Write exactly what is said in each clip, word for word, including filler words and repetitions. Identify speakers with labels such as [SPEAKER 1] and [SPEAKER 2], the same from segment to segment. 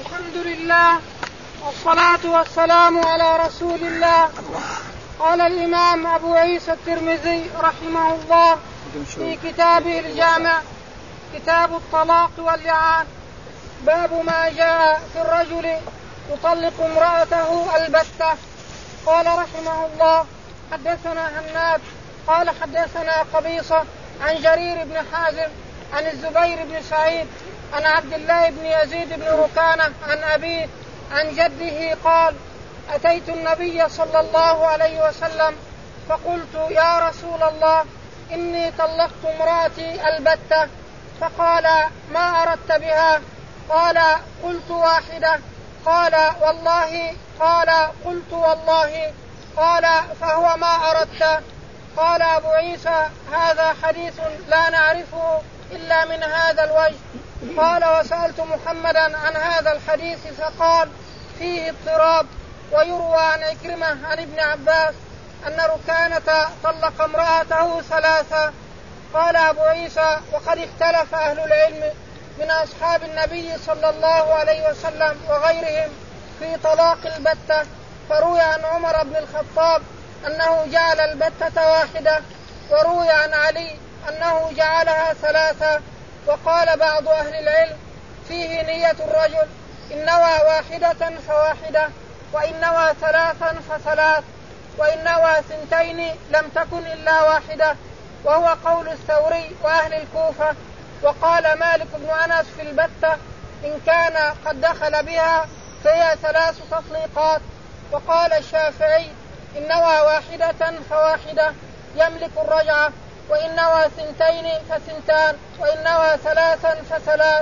[SPEAKER 1] الحمد لله والصلاة والسلام على رسول الله. قال الإمام أبو عيسى الترمذي رحمه الله في كتابه الجامع كتاب الطلاق واللعان باب ما جاء في الرجل يطلق امرأته البتة. قال رحمه الله حدثنا هناد قال حدثنا قبيصة عن جرير بن حازم عن الزبير بن سعيد عن عبد الله بن يزيد بن ركانة عن أبيه عن جده قال أتيت النبي صلى الله عليه وسلم فقلت يا رسول الله إني طلقت امرأتي البتة، فقال ما أردت بها؟ قال قلت واحدة. قال والله؟ قال قلت والله. قال فهو ما أردت؟ قال أبو عيسى هذا حديث لا نعرفه إلا من هذا الوجه. قال وسألت محمدا عن هذا الحديث فقال فيه اضطراب، ويروى عن عكرمة عن ابن عباس أن ركانة طلق امرأته ثلاثة. قال أبو عيسى وقد اختلف أهل العلم من أصحاب النبي صلى الله عليه وسلم وغيرهم في طلاق البتة، فروي عن عمر بن الخطاب أنه جعل البتة واحدة، وروي عن علي أنه جعلها ثلاثة. وقال بعض أهل العلم فيه نية الرجل، إن نوى واحدة فواحدة، وإن نوى ثلاثا فثلاث، وإن نوى ثنتين لم تكن إلا واحدة، وهو قول الثوري وأهل الكوفة. وقال مالك بن أنس في البتة إن كان قد دخل بها فهي ثلاث تطليقات. وقال الشافعي إن نوى واحدة فواحدة يملك الرجعة، وإن نوى ثنتين فثنتان، وإن نوى ثلاثا فثلاث.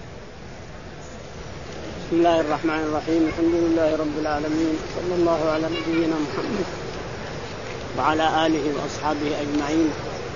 [SPEAKER 2] بسم الله الرحمن الرحيم. الحمد لله رب العالمين، صلى الله على نبينا محمد وعلى آله وأصحابه أجمعين.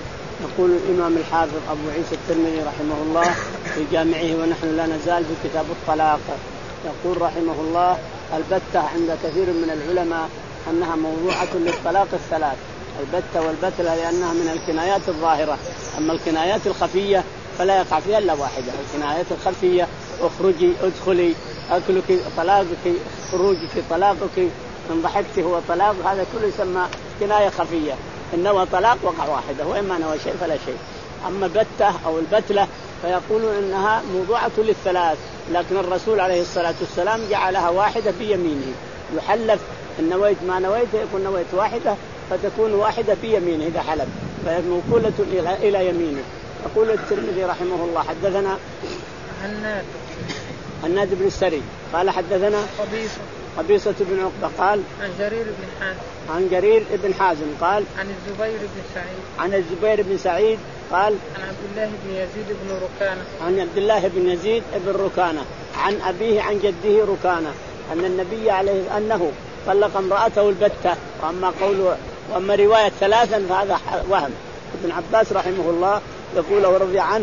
[SPEAKER 2] يقول الإمام الحافظ أبو عيسى الترمذي رحمه الله في جامعه ونحن لا نزال في كتاب الطلاق، يقول رحمه الله البتة عند كثير من العلماء أنها موضوعة للطلاق الثلاث، البتة والبتلة، لأنها من الكنايات الظاهرة. أما الكنايات الخفية فلا يقع فيها إلا واحدة. الكنايات الخفية اخرجي ادخلي أكلك طلاقك خروجك طلاقك من ضحكت هو طلاق، هذا كله يسمى كناية خفية. إن نوى طلاق وقع واحدة، وإما نوى شيء فلا شيء. أما بتة أو البتلة فيقولون إنها موضوعة للثلاث، لكن الرسول عليه الصلاة والسلام جعلها واحدة بيمينه، يحلف إن نويت ما نويت يكون نويت واحدة فتكون واحدة بيمينه إذا حلف، فهي موكولة إلى يمينه. يقول الترمذي رحمه الله حدثنا
[SPEAKER 1] هناد
[SPEAKER 2] هناد بن السري قال حدثنا
[SPEAKER 1] قبيصة
[SPEAKER 2] قبيصة بن عقبة قال
[SPEAKER 1] عن جرير بن حازم
[SPEAKER 2] عن جرير بن حازم قال
[SPEAKER 1] عن الزبير بن سعيد
[SPEAKER 2] عن الزبير بن سعيد قال
[SPEAKER 1] عن عبد الله بن يزيد بن ركانة
[SPEAKER 2] عن عبد الله بن يزيد بن ركانة عن أبيه عن جده ركانة أن النبي عليه أنه طلق امرأته البتة. وأما قوله وأما رواية ثلاثا فهذا وهم. ابن عباس رحمه الله يقول ورضي عنه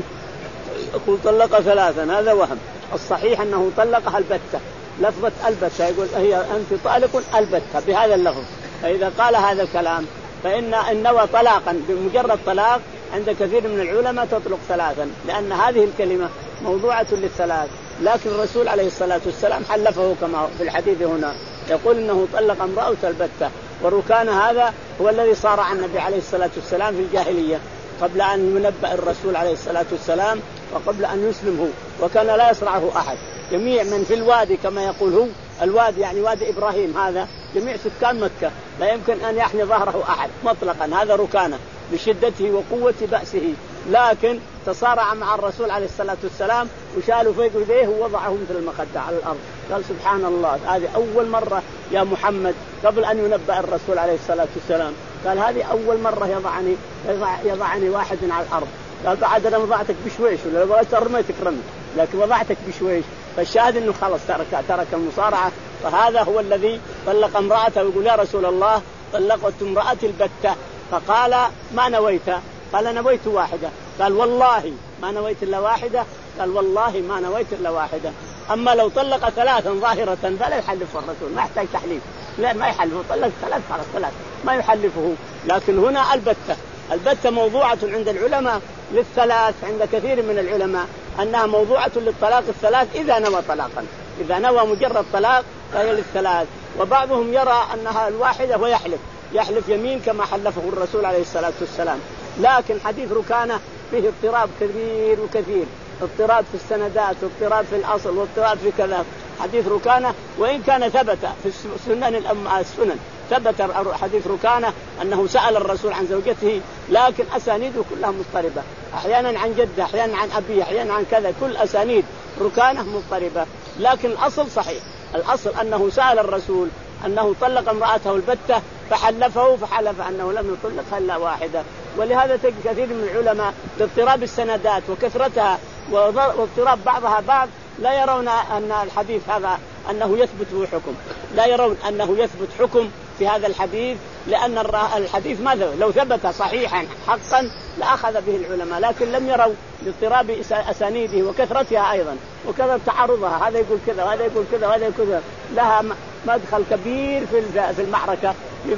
[SPEAKER 2] يقول طلق ثلاثا، هذا وهم. الصحيح أنه طلقها البتة، لفظة البتة يقول هي أنت طالق البتة بهذا اللفظ. فإذا قال هذا الكلام فإن إن نوى طلاقا بمجرد طلاق عند كثير من العلماء تطلق ثلاثا، لأن هذه الكلمة موضوعة للثلاث. لكن الرسول عليه الصلاة والسلام حلفه كما في الحديث هنا، يقول إنه طلق امرأته البتة. وركان هذا هو الذي صار عن النبي عليه الصلاة والسلام في الجاهلية قبل أن ينبأ الرسول عليه الصلاة والسلام وقبل أن يسلم هو، وكان لا يصرعه أحد. جميع من في الوادي كما يقول هو، الوادي يعني وادي إبراهيم، هذا جميع سكان مكة لا يمكن أن يحني ظهره أحد مطلقا. هذا ركانه بشدته وقوة بأسه، لكن تصارع مع الرسول عليه الصلاة والسلام وشالوا فوق يديه ووضعه مثل المخدة على الأرض. قال سبحان الله هذه أول مرة يا محمد قبل أن ينبأ الرسول عليه الصلاة والسلام، قال هذه أول مرة يضعني يضع يضعني واحد على الأرض. قال بعد أنا وضعتك بشويش، ولا بغيت رميتك رمي لكن وضعتك بشويش. فالشاهد إنه خلص ترك ترك المصارعة. فهذا هو الذي طلق امرأته ويقول يا رسول الله طلقت امرأتي البتة. فقال ما نويت؟ قال نويت واحدة. قال والله ما نويت إلا واحدة؟ قال والله ما نويت إلا واحدة. أما لو طلق ثلاثا ظاهرة فلا يحلف الرسول، ما يحتاج تحليف، لا ما يحلفه، طلق ثلاث خلاص ثلاث ما يحلفه. لكن هنا البتة البتة موضوعة عند العلماء للثلاث، عند كثير من العلماء أنها موضوعة للطلاق الثلاث إذا نوى طلاقا. إذا نوى مجرد طلاق فهي للثلاث. وبعضهم يرى أنها الواحدة ويحلف يحلف يمين كما حلفه الرسول عليه الصلاة والسلام. لكن حديث ركانة فيه اضطراب كبير وكثير، اضطراب في السندات واضطراب في الأصل واضطراب في كذا. حديث ركانة وإن كان ثبت في السنن السنن ثبت حديث ركانة أنه سأل الرسول عن زوجته، لكن أسانيده كلها مضطربة، أحيانا عن جده أحيانا عن أبيه أحيانا عن كذا، كل أسانيد ركانة مضطربة. لكن الأصل صحيح، الأصل أنه سأل الرسول أنه طلق امرأته البتة فحلفه فحلف أنه لم يطلقها إلا واحدة. ولهذا تجد كثير من العلماء باضطراب السندات وكثرتها واضطراب بعضها بعض لا يرون أن الحديث هذا أنه يثبت به حكم، لا يرون أنه يثبت حكم في هذا الحديث، لأن الحديث ماذا لو ثبت صحيحا حقا لأخذ به العلماء، لكن لم يروا لاضطراب أسانيده وكثرتها أيضا وكذا تعارضها، هذا يقول كذا وهذا يقول كذا وهذا يقول كذا، لها مدخل كبير في المعركة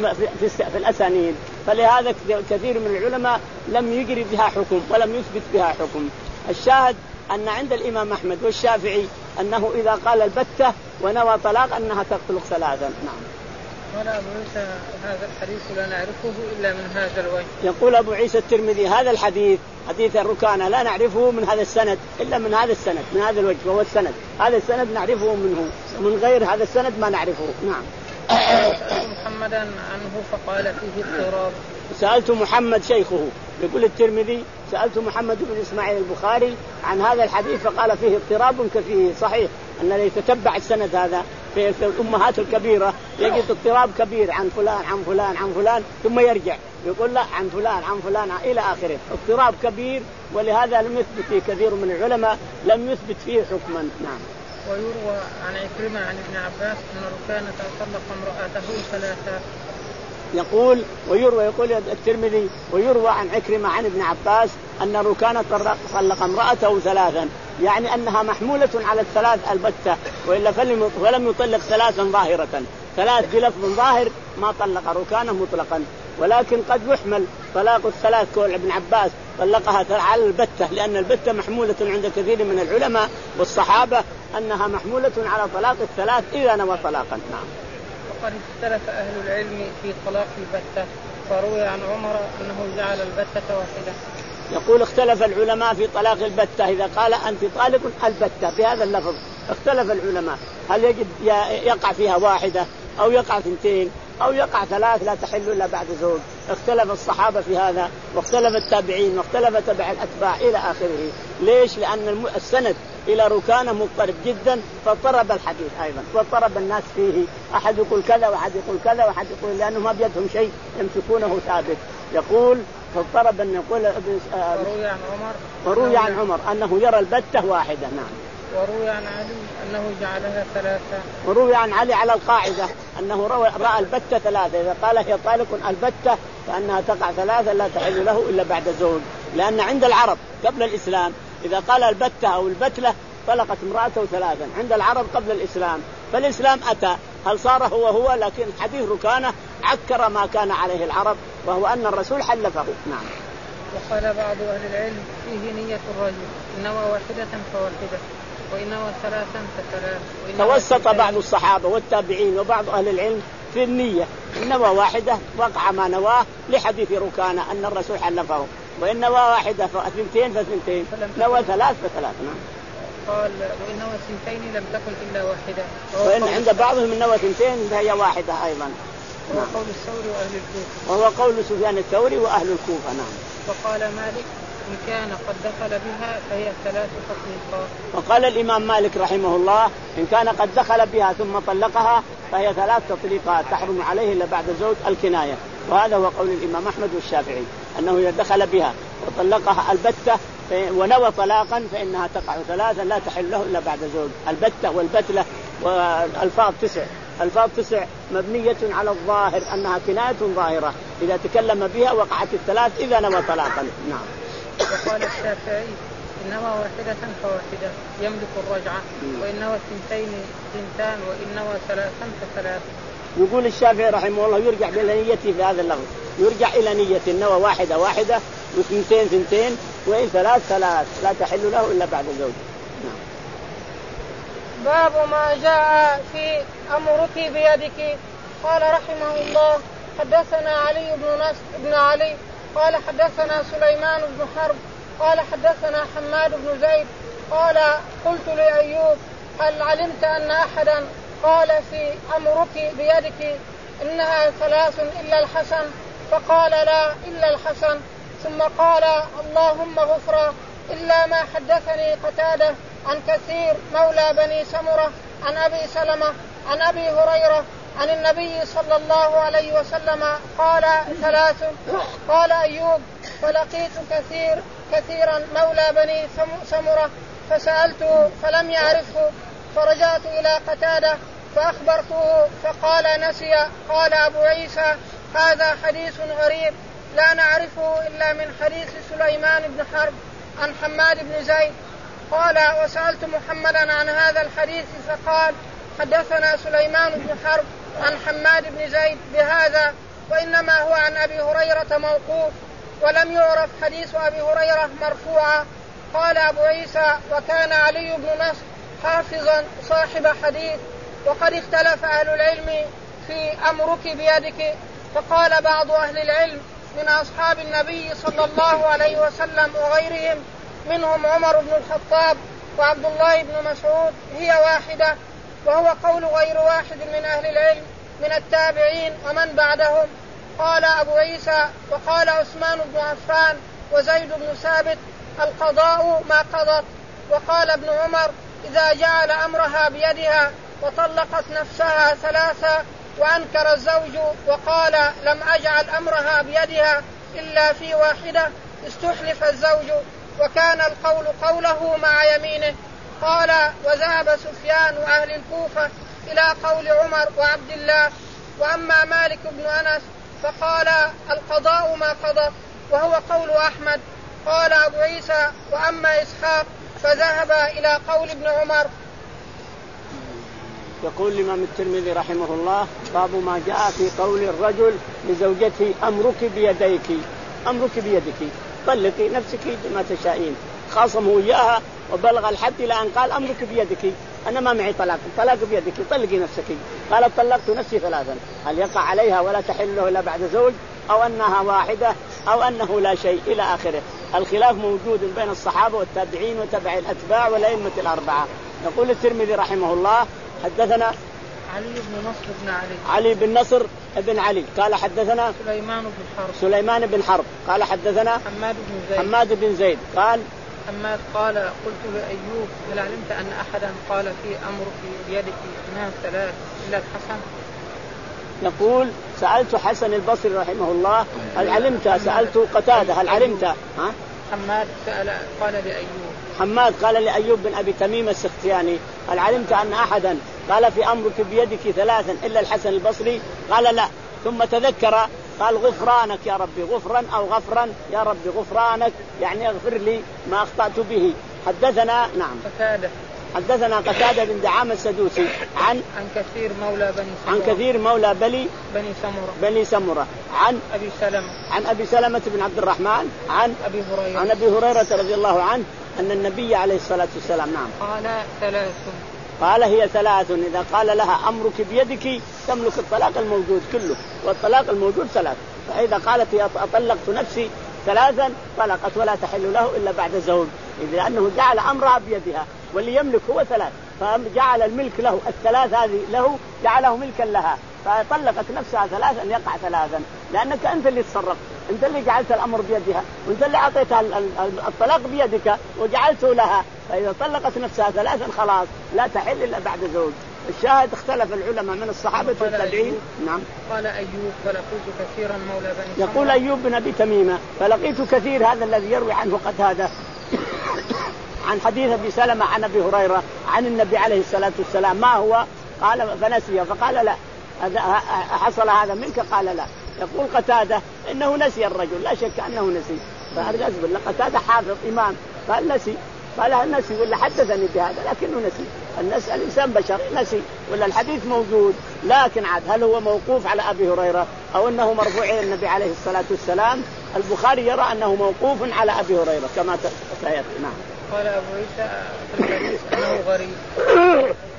[SPEAKER 2] في الأسانيد. فلهذا كثير من العلماء لم يجري بها حكم ولم يثبت بها حكم. الشاهد أن عند الإمام أحمد والشافعي أنه إذا قال البتة ونوى طلاق أنها تطلق ثلاثا. نعم.
[SPEAKER 1] قال أبو عيسى هذا الحديث لا نعرفه إلا من هذا الوجه.
[SPEAKER 2] يقول أبو عيسى الترمذي هذا الحديث حديث الركانة لا نعرفه من هذا السند إلا من هذا السند من هذا الوجه، وهو السند هذا السند نعرفه منه، من غير هذا السند ما نعرفه. نعم.
[SPEAKER 1] سألت محمدا عنه فقال فيه اضطراب.
[SPEAKER 2] سألت محمد شيخه، يقول الترمذي سألت محمد بن إسماعيل البخاري عن هذا الحديث فقال فيه اضطراب كثير. صحيح أن يتتبع السند هذا في الأمهات الكبيرة يجد اضطراب كبير عن فلان عن فلان عن فلان ثم يرجع يقول لا عن فلان عن فلان إلى آخره، اضطراب كبير. ولهذا لم يثبت فيه كثير من العلماء لم يثبت فيه حكما. نعم.
[SPEAKER 1] ويروى عن عكرمة عن ابن عباس أن ركانة طلق امرأته ثلاثة.
[SPEAKER 2] يقول ويروى يقول الترمذي ويروى عن عكرمة عن ابن عباس أن ركانة طلق امرأته ثلاثا، يعني أنها محمولة على الثلاث البتة، وإلا فلم يطلق ثلاثا ظاهرة، ثلاث بلفظ ظاهر ما طلق ركانة مطلقا. ولكن قد يحمل طلاق الثلاث كول ابن عباس طلقها على البتة، لأن البتة محمولة عند كثير من العلماء والصحابة أنها محمولة على طلاق الثلاث إذا نوى طلاقا. نعم.
[SPEAKER 1] وقد اختلف أهل العلم في طلاق البتة، فروي عن عمر أنه جعل البتة واحدة.
[SPEAKER 2] يقول اختلف العلماء في طلاق البتة، إذا قال أنت طالق البتة بهذا اللفظ اختلف العلماء هل يجد يقع فيها واحدة أو يقع ثنتين أو يقع ثلاث لا تحل إلا بعد زوج. اختلف الصحابة في هذا واختلف التابعين واختلف تبع الأتباع إلى آخره. ليش؟ لأن السند إلى ركانة مضطرب جدا، فاضطرب الحديث أيضا واضطرب الناس فيه، أحد يقول كذا وأحد يقول كذا وأحد يقول، لأنه ما بيدهم شيء يمسكونه ثابت. يقول فاضطرب أن يقول
[SPEAKER 1] وروي عن عمر
[SPEAKER 2] وروي عن عمر أنه يرى البتة واحدة. نعم.
[SPEAKER 1] وروي عن علي أنه جعلها ثلاثة.
[SPEAKER 2] وروي عن علي على القاعدة أنه رأى البتة ثلاثة، إذا قال هي طالق البتة فأنها تقع ثلاثة لا تحل له إلا بعد زوج. لأن عند العرب قبل الإسلام إذا قال البتة أو البتلة طلقت امرأته ثلاثا عند العرب قبل الإسلام. فالإسلام أتى هل صار هو هو، لكن حديث ركانة عكر ما كان عليه العرب، وهو أن الرسول حلفه. نعم.
[SPEAKER 1] وقال بعض أهل العلم فيه نية الرجل إنما واحدة فواحدة وإنما ثلاثا فثلاث.
[SPEAKER 2] توسط بعض الصحابة والتابعين وبعض أهل العلم في النية، إنما واحدة وقع ما نواه لحديث ركانة أن الرسول حلفه، وإنما واحدة فاثنتين فاثنتين نوى ثلاث فثلاث. نعم.
[SPEAKER 1] قال وإنما اثنتين لم تكن إلا واحدة،
[SPEAKER 2] وإن عند بعضهم إنما اثنتين فهي واحدة أيضا.
[SPEAKER 1] وهو قول الثوري وأهل الكوفة.
[SPEAKER 2] وهو قول سفيان الثوري وأهل الكوفة. نعم.
[SPEAKER 1] وقال مالك إن كان قد دخل بها فهي ثلاث تطليقات.
[SPEAKER 2] وقال الإمام مالك رحمه الله إن كان قد دخل بها ثم طلقها فهي ثلاث تطليقات تحرم عليه إلا بعد زوج الكناية. وهذا هو قول الإمام أحمد والشافعي أنه إذا دخل بها وطلقها البتة ونوى طلاقا فإنها تقع ثلاثا لا تحل له إلا بعد زوج. البتة والبتلة والألفاظ تسع الفاظ تسع مبنية على الظاهر أنها كناية ظاهرة، إذا تكلم بها وقعت الثلاث إذا نوى طلاقا. نعم.
[SPEAKER 1] وقال الشافعي إنما واحدة فواحدة يملك الرجعة، وإنما اثنتين اثنتان وإنما ثلاثا فثلاث.
[SPEAKER 2] يقول الشافعي رحمه الله يرجع إلى نيته في هذا اللفظ، يرجع إلى نية النوى واحدة واحدة واثنتين ثنتين وإن ثلاث ثلاث لا تحل له إلا بعد زوج. نعم.
[SPEAKER 1] باب ما جاء في أمرك بيدك. قال رحمه الله حدثنا علي بن نصر بن علي قال حدثنا سليمان بن حرب قال حدثنا حماد بن زيد قال قلت لأيوب هل علمت أن أحدا قال في أمرك بيدك إنها ثلاث إلا الحسن؟ فقال لا إلا الحسن. ثم قال اللهم غفرا إلا ما حدثني قتادة عن كثير مولى بني سمرة عن أبي سلمة عن أبي هريرة عن النبي صلى الله عليه وسلم قال ثلاث. قال أيوب فلقيت كثير كثيرا مولى بني سمرة فسألته فلم يعرفه فرجعت إلى قتادة فأخبرته فقال نسي. قال أبو عيسى هذا حديث غريب لا نعرفه إلا من حديث سليمان بن حرب عن حماد بن زيد. قال وسألت محمدا عن هذا الحديث فقال حدثنا سليمان بن حرب عن حماد بن زيد بهذا وإنما هو عن أبي هريرة موقوف ولم يعرف حديث أبي هريرة مرفوعا. قال أبو عيسى وكان علي بن نصر حافظا صاحب حديث. وقد اختلف أهل العلم في أمرك بيدك فقال بعض أهل العلم من أصحاب النبي صلى الله عليه وسلم وغيرهم منهم عمر بن الخطاب وعبد الله بن مسعود هي واحدة وهو قول غير واحد من أهل العلم من التابعين ومن بعدهم. قال أبو عيسى وقال عثمان بن عفان وزيد بن ثابت القضاء ما قضت. وقال ابن عمر إذا جعل أمرها بيدها وطلقت نفسها ثلاثة وأنكر الزوج وقال لم أجعل أمرها بيدها إلا في واحدة استحلف الزوج وكان القول قوله مع يمينه. قال وذهب سفيان وأهل الكوفة إلى قول عمر وعبد الله. وأما مالك بن أنس فقال القضاء ما قضى وهو قول أحمد. قال أبو عيسى وأما إسحاق فذهب إلى قول ابن عمر.
[SPEAKER 2] يقول الإمام الترمذي رحمه الله باب ما جاء في قول الرجل لزوجته أمرك بيديك أمرك بيدك طلقي نفسك ما تشائين. خاصمه إياها وبلغ الحد إلى أن قال أمرك بيدك أنا ما معي طلاق طلاق بيدك طلقي نفسك. قالت طلقت نفسي ثلاثا هل يقع عليها ولا تحل له إلا بعد زوج أو أنها واحدة أو أنه لا شيء إلى آخره. الخلاف موجود بين الصحابة والتابعين وتبع الأتباع والأئمة الأربعة. يقول الترمذي رحمه الله حدثنا
[SPEAKER 1] علي بن نصر بن علي
[SPEAKER 2] علي بن نصر بن علي قال حدثنا
[SPEAKER 1] سليمان بن حرب
[SPEAKER 2] سليمان بن حرب قال حدثنا
[SPEAKER 1] حماد بن زيد
[SPEAKER 2] حماد بن زيد قال
[SPEAKER 1] حماد قال قلت لأيوب هل علمت أن أحدا قال في أمرك بيدك إنها ثلاث إلا الحسن؟
[SPEAKER 2] يقول سألت حسن البصري رحمه الله هل علمت سألت قتادة هل علمت ها؟
[SPEAKER 1] حماد سأل قال لأيوب
[SPEAKER 2] حماد قال لأيوب بن أبي تميم السختياني هل علمت أن أحدا قال في أمرك بيدك ثلاثا إلا الحسن البصري؟ قال لا. ثم تذكر قال غفرانك يا ربي غفرا أو غفرا يا ربي غفرانك يعني اغفر لي ما أخطأت به. حدثنا نعم
[SPEAKER 1] قتادة
[SPEAKER 2] حدثنا قتادة بن دعامة السدوسي عن
[SPEAKER 1] عن كثير مولى بني سمرة
[SPEAKER 2] عن كثير مولى بني
[SPEAKER 1] بني سمرة
[SPEAKER 2] بني سمرة عن
[SPEAKER 1] أبي سلمة
[SPEAKER 2] عن أبي سلمة بن عبد الرحمن عن
[SPEAKER 1] أبي هريرة
[SPEAKER 2] عن أبي هريرة رضي الله عنه أن النبي عليه الصلاة والسلام نعم
[SPEAKER 1] قال ثلاث
[SPEAKER 2] قال هي ثلاث إذا قال لها أمرك بيدك تملك الطلاق الموجود كله والطلاق الموجود ثلاث. فإذا قالت يا أطلقت نفسي ثلاثا طلقت ولا تحل له إلا بعد زوج لأنه جعل أمرها بيدها واللي يملك هو ثلاث فجعل الملك له الثلاث هذه له جعله ملكا لها فطلقت نفسها ثلاثا يقع ثلاثا لأنك أنت اللي تصرفت أنت اللي جعلت الأمر بيدها وأنت اللي أعطيتها الطلاق بيدك وجعلته لها. فإذا طلقت نفسها ثلاثا خلاص لا تحل إلا بعد زوج. الشاهد اختلف العلماء من الصحابة والتابعين. نعم
[SPEAKER 1] قال أيوب فلقيت كثيرا مولى بني
[SPEAKER 2] يقول أيوب بن أبي تميمة فلقيت كثير هذا الذي يروي عنه قتادة عن حديث أبي سلمة عن أبي هريرة عن النبي عليه الصلاة والسلام ما هو قال فنسي فقال لا حصل هذا منك قال لا. يقول قتادة إنه نسي الرجل لا شك أنه نسي فأرجع قتادة حافظ إمام قال نسي قال نسي ولا حدثني بهذا لكنه نسي. الناس الإنسان بشر نسي ولا الحديث موجود لكن عاد هل هو موقوف على أبي هريرة أو أنه مرفوع إلى النبي عليه الصلاة والسلام؟ البخاري يرى أنه موقوف على أبي هريرة كما سيأتي. نعم.
[SPEAKER 1] قال أبو عيسى في الحديث أنه غريب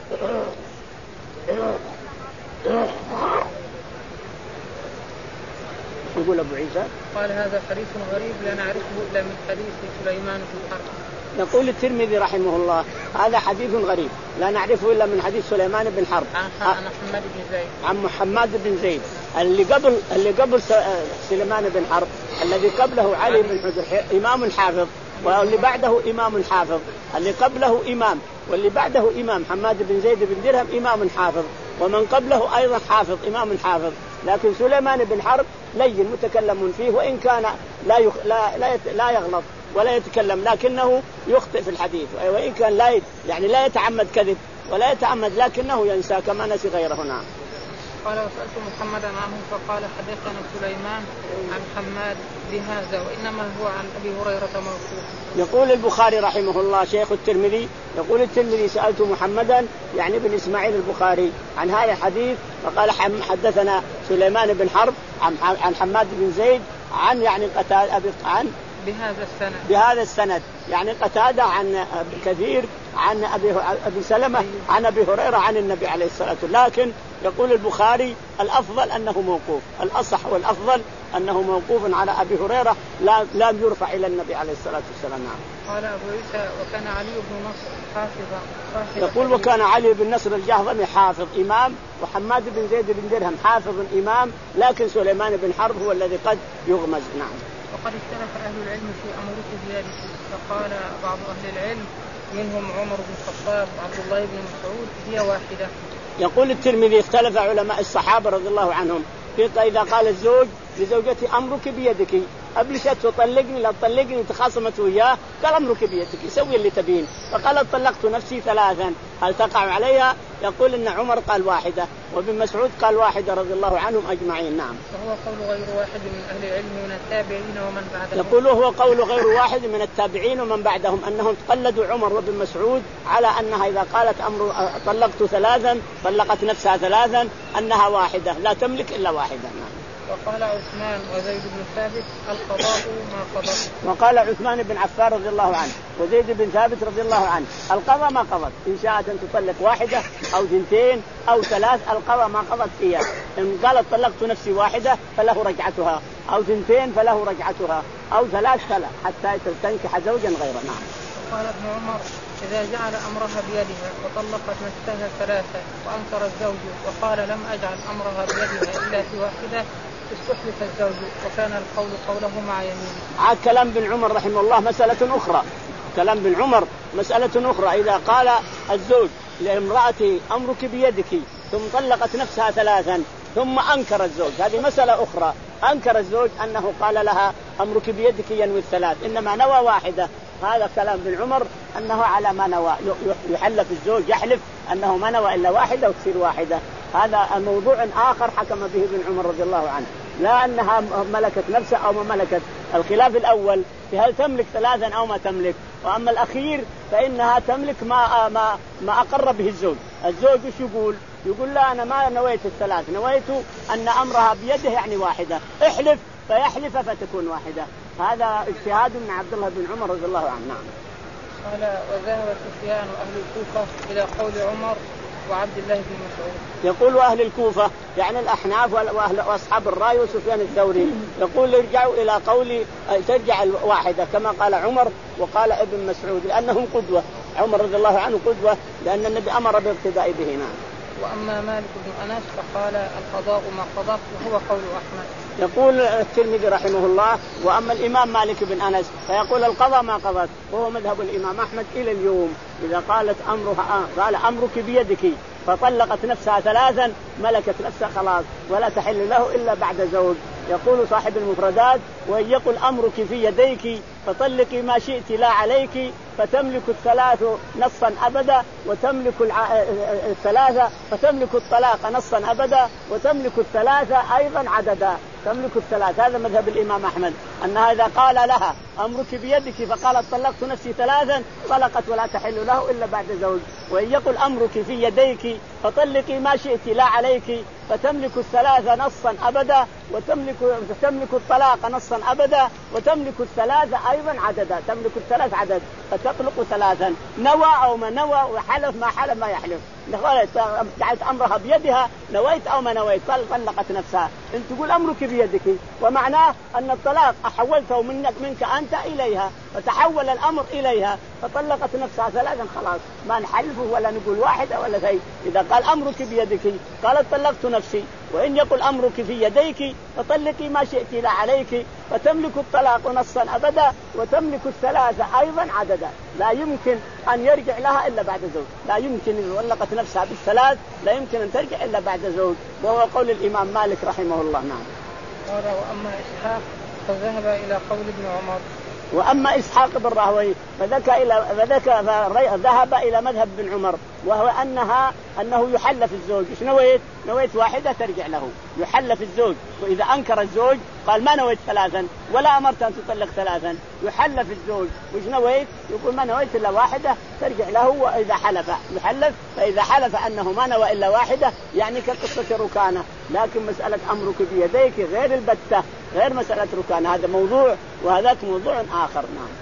[SPEAKER 2] يقول أبو عيسى
[SPEAKER 1] قال هذا حديث غريب لا نعرفه إلا من حديث سليمان بن حرب.
[SPEAKER 2] يقول الترمذي رحمه الله هذا حديث غريب لا نعرفه إلا من حديث سليمان بن حرب
[SPEAKER 1] عن محمد بن زيد
[SPEAKER 2] عن محمد بن زيد اللي قبل اللي قبل سليمان بن حرب الذي قبله علي بن حجر إمام حافظ، واللي بعده إمام حافظ، اللي قبله إمام واللي بعده إمام حماد بن زيد بن درهم إمام حافظ، ومن قبله أيضا حافظ إمام حافظ. لكن سليمان بن حرب لين متكلم فيه، وإن كان لا يخ... لا لا, يت... لا يغلط ولا يتكلم لكنه يخطئ في الحديث، وإن كان لا ي... يعني لا يتعمد كذب ولا يتعمد لكنه ينسى كما نسي غيره. نعم.
[SPEAKER 1] قال وسألت محمدا عنه فقال حدثنا سليمان عن حماد بهذا وإنما هو عن أبي هريرة موقوف.
[SPEAKER 2] يقول البخاري رحمه الله شيخ الترمذي يقول الترمذي سألت محمدا يعني بن إسماعيل البخاري عن هذا الحديث فقال حدثنا سليمان بن حرب عن حماد بن زيد عن يعني قتادة عن
[SPEAKER 1] بهذا السند
[SPEAKER 2] بهذا السند يعني قتادة عن كثير عن أبي أبي سلمة عن أبي هريرة عن النبي عليه الصلاة والسلام. لكن يقول البخاري الأفضل أنه موقوف، الأصح والأفضل أنه موقوف على أبي هريرة لا لا يرفع إلى النبي عليه الصلاة والسلام.
[SPEAKER 1] قال أبو عيسى وكان علي بن نصر حافظا.
[SPEAKER 2] يقول وكان علي بن نصر الجهضمي حافظ إمام، وحماد بن زيد بن درهم حافظ إمام، لكن سليمان بن حرب هو الذي قد يغمز. نعم.
[SPEAKER 1] وقد اختلف أهل العلم في أمر زيادة، فقال بعض أهل العلم منهم عمر بن الخطاب وعبد الله بن مسعود هي واحدة.
[SPEAKER 2] يقول الترمذي اختلف علماء الصحابة رضي الله عنهم في إذا قال الزوج لزوجتي أمرك بيدك أبلشت وطلقني لا تطلقني تخاصمت وياه قال أمرك بيدك سوي اللي تبين، فقالت طلقت نفسي ثلاثا هل تقع عليها؟ يقول إن عمر قال واحدة وابن مسعود قال واحدة رضي الله عنهم أجمعين. نعم.
[SPEAKER 1] وهو قول غير واحد من أهل العلم من التابعين ومن بعدهم.
[SPEAKER 2] يقول هو قول غير واحد من التابعين ومن بعدهم أنهم قلدوا عمر وابن مسعود على أنها إذا قالت أمر طلقت ثلاثا طلقت نفسها ثلاثا أنها واحدة لا تملك إلا واحدة. نعم.
[SPEAKER 1] وقال عثمان وزيد بن ثابت القضاء ما قضى.
[SPEAKER 2] وقال عثمان بن عفان رضي الله عنه وزيد بن ثابت رضي الله عنه القضاء ما قضت، إن شاءت أن تطلق واحدة أو اثنتين أو ثلاث القضاء ما قضت فيها، إن قالت طلقت نفسي واحدة فله رجعتها أو اثنتين فله رجعتها أو ثلاث فلا حتى تنكح زوجا غيره. نعم.
[SPEAKER 1] قال ابن عمر إذا جعل أمرها بيدها وطلقت نفسها ثلاثة وأنكر الزوج وقال لم أجعل أمرها بيدها إلا في واحدة استحلف الزوج وكان القول قوله مع يمينه.
[SPEAKER 2] عاد كلام بن عمر رحمه الله مسألة أخرى، كلام بن عمر مسألة أخرى إذا قال الزوج لامرأتي أمرك بيدك ثم طلقت نفسها ثلاثا ثم أنكر الزوج هذه مسألة أخرى. أنكر الزوج أنه قال لها أمرك بيدك ينوي الثلاث إنما نوى واحدة، هذا كلام بن عمر أنه على ما نوى، يحلف الزوج يحلف أنه ما نوى إلا واحدة وتصير واحدة. هذا موضوع آخر حكم به ابن عمر رضي الله عنه، لا أنها ملكت نفسها أو ما ملكت. الخلاف الأول في هل تملك ثلاثا أو ما تملك، وأما الأخير فإنها تملك ما ما ما أقر به الزوج. الزوج وش يقول؟ يقول لا أنا ما نويت الثلاث، نويت أن أمرها بيده يعني واحدة، احلف فيحلف فتكون واحدة. هذا اجتهاد من عبد الله بن عمر رضي الله عنه. نعم.
[SPEAKER 1] قال وذهب سفيان وأهل الكوفة إلى قول عمر وعبد الله بن مسعود.
[SPEAKER 2] يقول أهل الكوفة يعني الأحناف وأهل وأصحاب الرأي وسفيان الثوري يقول ارجعوا إلى قول ترجع الواحدة كما قال عمر وقال ابن مسعود لأنهم قدوة، عمر رضي الله عنه قدوة لأن النبي أمر باقتداء به. نعم.
[SPEAKER 1] وأما مالك بن أنس فقال القضاء ما قضى وهو قول أحمد.
[SPEAKER 2] يقول الترمذي رحمه الله وأما الإمام مالك بن أنس فيقول القضاء ما قضت وهو مذهب الإمام أحمد إلى اليوم. إذا قالت أمرها قال أمرك بيدك فطلقت نفسها ثلاثا ملكت نفسها خلاص ولا تحل له إلا بعد زوج. يقول صاحب المفردات وإن يقل أمرك في يديك فطلقي ما شئت لا عليك فتملك الثلاث نصا أبدا وتملك الثلاثة فتملك الطلاق نصا أبدا وتملك الثلاثة أيضا عددا، تملك الثلاث. هذا مذهب الإمام أحمد أنها إذا قال لها أمرك بيدك فقالت طلقت نفسي ثلاثا طلقت ولا تحل له إلا بعد زوج. وإن يقل أمرك في يديك فطلقي ما شئت لا عليك فتملك الثلاثة نصا أبدا، وتملك تملك الطلاق نصا أبدا، وتملك الثلاثة أيضا عددا، تملك الثلاث عدد، فتطلق ثلاثا نوى أو ما نوى، وحلف ما حلف ما يحلف، دعت أمرها بيدها، نويت أو ما نويت، طلقت نفسها. أنت تقول أمرك بيدك، ومعناه أن الطلاق أحولته منك منك أنت إليها، فتحول الأمر إليها فطلقت نفسها ثلاثا، خلاص ما نحلفه ولا نقول واحدة ولا شيء. إذا قال أمرك بيدك قالت طلقت نفسي، وإن يقول أمرك في يديك فطلقي ما شئت لا عليك، فتملك الطلاق نصا أبدا، وتملك الثلاثة أيضا عددا، لا يمكن أن يرجع لها إلا بعد زوج، لا يمكن إن طلقت نفسها بالثلاث لا يمكن أن ترجع إلا بعد زوج، وهو قول الإمام مالك رحمه الله. نعم.
[SPEAKER 1] قال وأما إسحاق فذهب إلى قول ابن عمر.
[SPEAKER 2] وأما إسحاق بن راهويه فذكى إلى فذكى ذهب إلى مذهب بن عمر، وهو أنها أنه يحلف الزوج. إيش نويت؟ نويت واحدة ترجع له، يحلف الزوج، وإذا أنكر الزوج قال ما نويت ثلاثا ولا أمرت أن تطلق ثلاثا، يحلف الزوج. وإيش نويت؟ يقول ما نويت إلا واحدة ترجع له. وإذا حلف يحلف، فإذا حلف أنه ما نوى إلا واحدة يعني كقصة ركانة. لكن مسألة أمرك بيديك غير البتة، غير مسألة ركانة، هذا موضوع وهذاك موضوع آخر. نعم.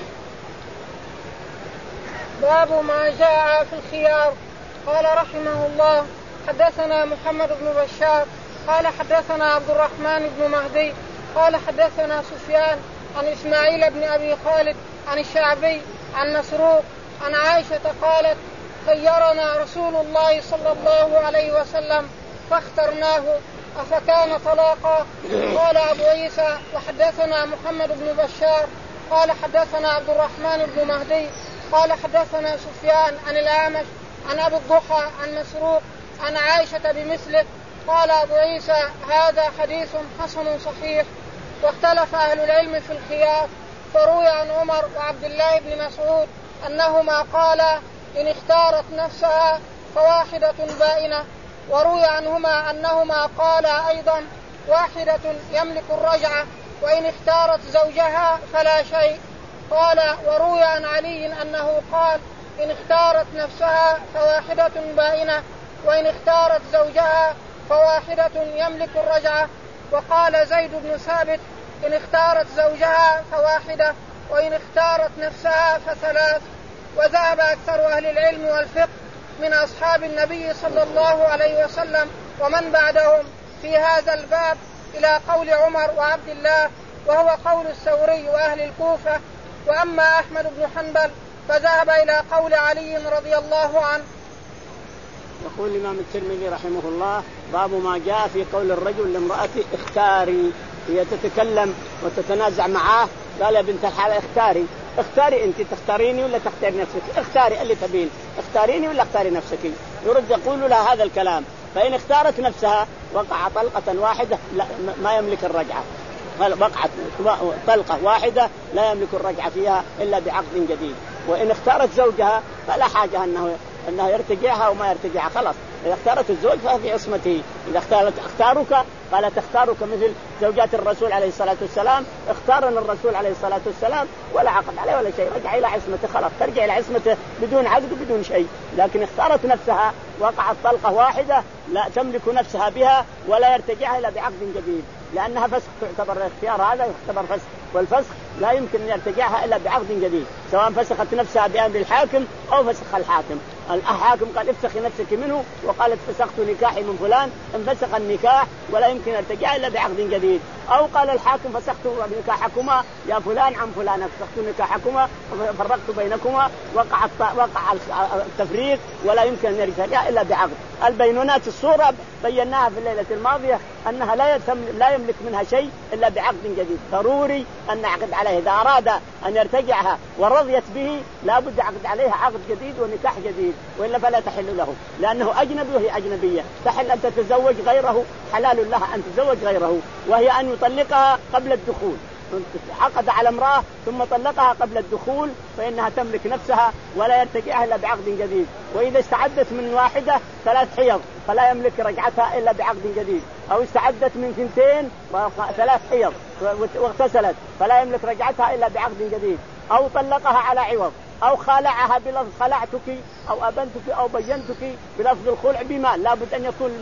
[SPEAKER 1] باب ما جاء في الخيار. قال رحمه الله حدثنا محمد بن بشار قال حدثنا عبد الرحمن بن مهدي قال حدثنا سفيان عن إسماعيل بن أبي خالد عن الشعبي عن مسروق عن عائشة قالت خيرنا رسول الله صلى الله عليه وسلم فاخترناه أفكان طلاقا؟ قال أبو عيسى وحدثنا محمد بن بشار قال حدثنا عبد الرحمن بن مهدي قال حدثنا سفيان عن الأعمش عن أبي الضحى عن مسروق عن عائشة بمثله. قال أبو عيسى هذا حديث حسن صحيح. واختلف أهل العلم في الخيار، فروي عن عمر وعبد الله بن مسعود أنهما قالا إن اختارت نفسها فواحدة بائنة، وروي عنهما أنهما قالا أيضا واحدة يملك الرجعة، وإن اختارت زوجها فلا شيء. قال وروي عن علي أنه قال إن اختارت نفسها فواحدة بائنة، وإن اختارت زوجها فواحدة يملك الرجعة. وقال زيد بن ثابت إن اختارت زوجها فواحدة، وإن اختارت نفسها فثلاث. وذهب أكثر أهل العلم والفقه من أصحاب النبي صلى الله عليه وسلم ومن بعدهم في هذا الباب إلى قول عمر وعبد الله، وهو قول الثوري وأهل الكوفة. وأما أحمد بن حنبل فذهب إلى قول علي رضي الله عنه.
[SPEAKER 2] يقول الإمام الترمذي رحمه الله باب ما جاء في قول الرجل لامرأته اختاري، هي تتكلم وتتنازع معاه، قال يا بنت الحلال اختاري، اختاري انت، تختاريني ولا تختاري نفسك؟ اختاري اللي تبين، اختاريني ولا اختاري نفسك. يرد يقول لها هذا الكلام، فإن اختارت نفسها وقع طلقة واحدة لا ما يملك الرجعة، وقعت طلقة واحدة لا يملك الرجعة فيها إلا بعقد جديد. وإن اختارت زوجها فلا حاجة أنه أنه يرتجعها وما يرتجعها، خلاص. إذا اختارت الزوج ففي عصمته. إذا اختارت اختارك قال تختارك مثل زوجات الرسول عليه الصلاة والسلام، اختارنا الرسول عليه الصلاة والسلام ولا عقد عليه ولا شيء، رجع إلى عصمته، خلاص ترجع إلى عصمته بدون عقد وبدون شيء. لكن اختارت نفسها وقعت طلقة واحدة لا تملك نفسها بها ولا يرتجعها إلا بعقد جديد، لأنها فسخ تعتبر. الاختيار هذا يعتبر فسخ، والفسخ لا يمكن أن يرتجعها إلا بعقد جديد، سواء فسخت نفسها بأمر الحاكم أو فسخ الحاكم. الحاكم قال افسخي نفسك منه، وقالت فسخت نكاحي من فلان، انفسخ النكاح ولا يمكن يرتجع إلا بعقد جديد. أو قال الحاكم فسخت نكاحكما يا فلان عن فلان، فسخت نكاحكما فرقت بينكما، وقع وقع التفريق ولا يمكن أن يرتجع إلا بعقد. البينونات الصورة بيناها في الليلة الماضية أنها لا لا يملك منها شيء إلا بعقد جديد، ضروري أن نعقد عليه. إذا أراد أن يرتجعها ورضيت به لا بد عقد عليها عقد جديد ونكاح جديد، وإلا فلا تحل له، لأنه أجنبي وهي أجنبية. تحل أن تتزوج غيره، حلال لها أن تتزوج غيره، وهي أن يطلقها قبل الدخول. عقد على امرأة ثم طلقها قبل الدخول فإنها تملك نفسها ولا يرتجعها إلا بعقد جديد. وإذا استعدت من واحدة ثلاث حيض فلا يملك رجعتها إلا بعقد جديد، أو استعدت من ثنتين ثلاث حيض واغتسلت فلا يملك رجعتها إلا بعقد جديد، أو طلقها على عوض، أو خلعها بلفظ خلعتك أو أبنتك أو بينتك بلفظ الخلع بمال، لا بد أن يكون المال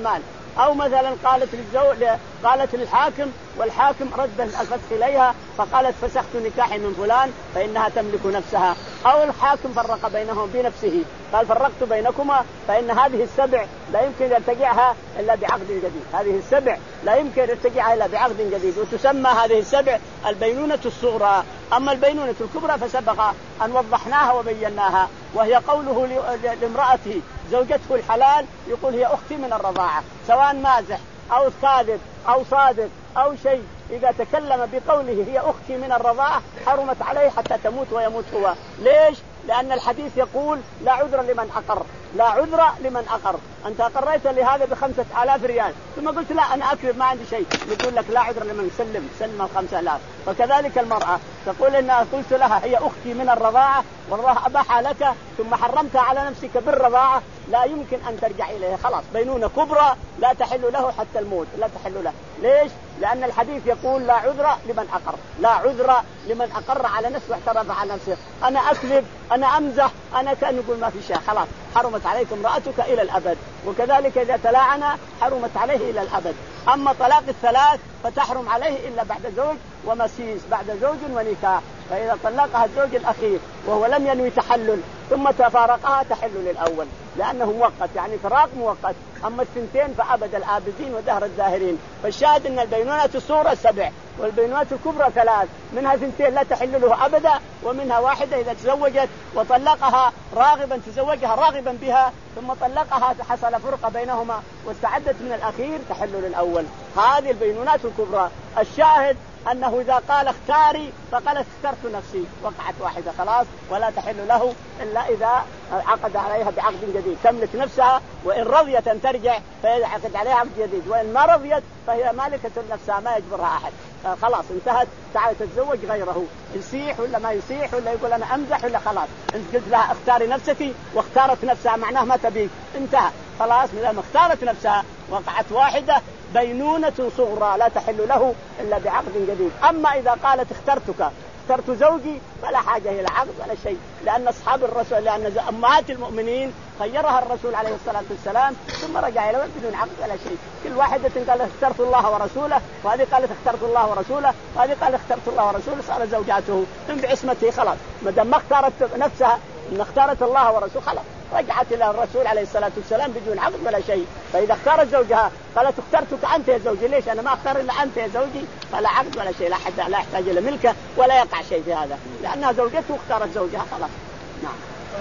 [SPEAKER 2] أو مثلا قالت للزوج قالت للحاكم والحاكم رد الفتح إليها فقالت فسخت نكاحي من فلان فإنها تملك نفسها. أو الحاكم فرق بينهم بنفسه قال فرقت بينكما فإن هذه السبع لا يمكن يرتجعها إلا بعقد جديد. هذه السبع لا يمكن يرتجعها إلا بعقد جديد، وتسمى هذه السبع البينونة الصغرى. أما البينونة الكبرى فسبق أن وضحناها وبيناها، وهي قوله لامرأته زوجته الحلال يقول هي أختي من الرضاعة، سواء مازح أو كاذب أو صادق أو شيء، إذا تكلم بقوله هي أختي من الرضاعة حرمت عليه حتى تموت ويموت هو. ليش؟ لأن الحديث يقول لا عذر لمن أقر، لا عذر لمن أقر. أنت أقريت لهذا بخمسة آلاف ريال ثم قلت لا أنا أكذب ما عندي شيء، يقول لك لا عذر لمن سلم سلم الخمسة آلاف. فكذلك المرأة تقول إن قلت لها هي أختي من الرضاعة والله أباح لك ثم حرمتها على نفسك بالرضاعة، لا يمكن أن ترجع إليها، خلاص بينونة كبرى لا تحل له حتى الموت، لا تحل له. ليش؟ لأن الحديث يقول لا عذر لمن أقر، لا عذر لمن أقر على نفسه واعترف على نفسه. أنا أكذب، أنا أمزح، أنا كان يقول ما في شيء، خلاص حرمت عليك امرأتك إلى الأبد. وكذلك إذا تلاعن حرمت عليه إلى الأبد. أما طلاق الثلاث فتحرم عليه إلا بعد زوج ومسيس، بعد زوج ونكاح. فإذا طلقها الزوج الأخير وهو لم ينوي تحلل ثم تفارقها تحل للأول، لأنه مؤقت يعني فراق مؤقت. أما الثنتين فأبد الآبدين ودهر الداهرين. فالشاهد أن البينونات الصورة سبع والبينونات الكبرى ثلاث، منها ثنتين لا تحل له أبدا، ومنها واحدة إذا تزوجت وطلقها راغبا تزوجها راغبا بها ثم طلقها حصل فرقة بينهما واستعدت من الأخير تحل للأول. هذه البينونات الكبرى. الشاهد أنه إذا قال اختاري فقالت اخترت نفسي وقعت واحدة خلاص ولا تحل له إلا إذا عقد عليها بعقد جديد، تملك نفسها، وإن رضيت أن ترجع فيعقد عليها عقد جديد، وإن ما رضيت فهي مالكة نفسها ما يجبرها أحد، خلاص انتهت، تعال تتزوج غيره، يصيح ولا ما يصيح ولا يقول أنا أمزح ولا خلاص. أنت قلت لها اختاري نفسك واختارت نفسها معناه ما تبيك، انتهى خلاص. لما اختارت نفسها وقعت واحدة بينونة صغرى لا تحل له إلا بعقد جديد. أما إذا قالت اخترتك اخترت زوجي فلا حاجة إلى عقد ولا شيء، لأن أصحاب الرسول لأن أمهات المؤمنين خيرها الرسول عليه الصلاة والسلام ثم رجع إلى بدون عقد ولا شيء. كل واحدة قال اخترت الله ورسوله، وهذه قالت اخترت الله ورسوله، وهذه قالت اخترت الله ورسوله، صار زوجاته من بعصمته خلاص. ما دام ما اختارت نفسها إن اختارت الله ورسوله خلاص رجعت إلى الرسول عليه الصلاة والسلام بدون عقد ولا شيء. فإذا اختارت زوجها قالت اخترتك أنت يا زوجي، ليش أنا ما اختار إلا أنت يا زوجي، فلا عقد ولا شيء، لا حد لا يحتاج إلى ملكه ولا يقع شيء في هذا، لأنها زوجته واختارت زوجها خلاص. نعم.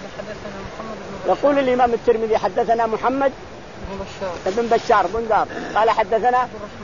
[SPEAKER 2] يقول الإمام الترمذي حدثنا محمد بن بشار بن دار قال حدثنا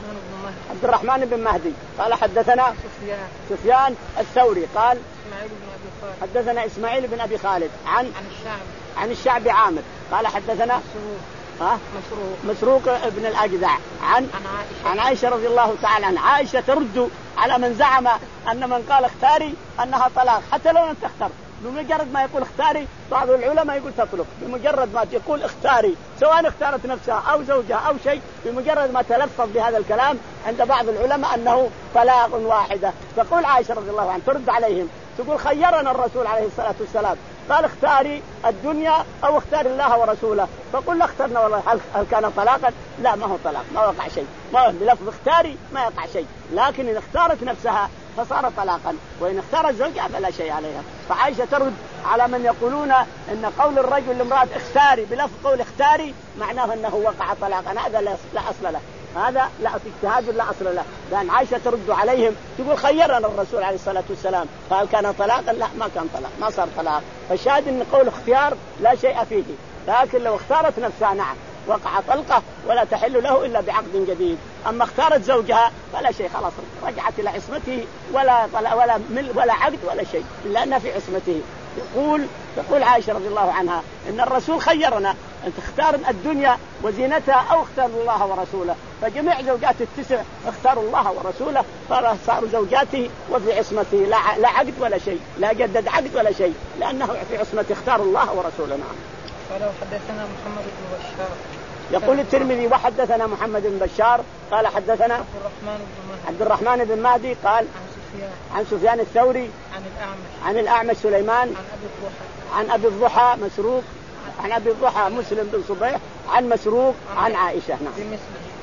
[SPEAKER 2] عبد الرحمن بن مهدي قال حدثنا
[SPEAKER 1] سفيان
[SPEAKER 2] سفيان الثوري قال
[SPEAKER 1] إسماعيل بن أبي خالد
[SPEAKER 2] حدثنا إسماعيل بن أبي خالد عن
[SPEAKER 1] عن الشعب
[SPEAKER 2] عن الشعب عامر قال حدثنا
[SPEAKER 1] مسروق
[SPEAKER 2] ها
[SPEAKER 1] مسروق
[SPEAKER 2] مسروق ابن الأجدع عن
[SPEAKER 1] عن عائشة
[SPEAKER 2] عن عائشة رضي الله تعالى عنها. عائشة ترد على من زعم أن من قال اختاري أنها طلاق حتى لو لم تختر، بمجرد ما يقول اختاري بعض العلماء يقول تطلق، بمجرد ما تقول اختاري سواء اختارت نفسها أو زوجها أو شيء، بمجرد ما تلفظ بهذا الكلام عند بعض العلماء أنه طلاق واحدة. تقول عائشة رضي الله عنها ترد عليهم تقول خيرنا الرسول عليه الصلاة والسلام قال اختاري الدنيا أو اختاري الله ورسوله، فقلنا اخترنا والله هل, هل كان طلاقا؟ لا ما هو طلاق، ما وقع شيء، ما بلفظ اختاري ما يقع شيء، لكن إن اختارت نفسها فصار طلاقا، وإن اختارت زوجها فلا شيء عليها. فعائشة ترد على من يقولون ان قول الرجل لامرأة اختاري بلفظ قول اختاري معناه انه وقع طلاقا، هذا لا اصل له، هذا لا اجتهاد لا اصل له. لان عائشة ترد عليهم تقول خيرنا الرسول عليه الصلاة والسلام فهل كان طلاقا؟ لا ما كان طلاق، ما صار طلاق. فالشاهد ان قول اختيار لا شيء فيه، لكن لو اختارت نفسها نعم وقع طلقة ولا تحل له إلا بعقد جديد. أما اختارت زوجها فلا شيء، خلاص رجعت إلى عصمته ولا ولا مل ولا عقد ولا شيء إلا أنها في عصمته. يقول تقول عائشة رضي الله عنها إن الرسول خيرنا أن تختار الدنيا وزينتها أو اختار الله ورسوله، فجميع زوجات التسع اختاروا الله ورسوله فصاروا زوجاته وفي عصمته، لا لا عقد ولا شيء، لا جدد عقد ولا شيء، لأنه في عصمته اختاروا الله ورسوله. نعم.
[SPEAKER 1] قال حدثنا محمد بن بشار.
[SPEAKER 2] يقول الترمذي وحدثنا محمد بن بشار قال حدثنا
[SPEAKER 1] عبد الرحمن بن مهدي
[SPEAKER 2] عبد الرحمن بن مهدي قال
[SPEAKER 1] عن سفيان
[SPEAKER 2] عن سفيان الثوري
[SPEAKER 1] عن الأعمش
[SPEAKER 2] عن الأعمش سليمان
[SPEAKER 1] عن أبي الضحى
[SPEAKER 2] عن أبي الضحى مسروق عن أبي الضحى مسلم بن صبيح عن مسروق عن عائشة. نعم.
[SPEAKER 1] بمثله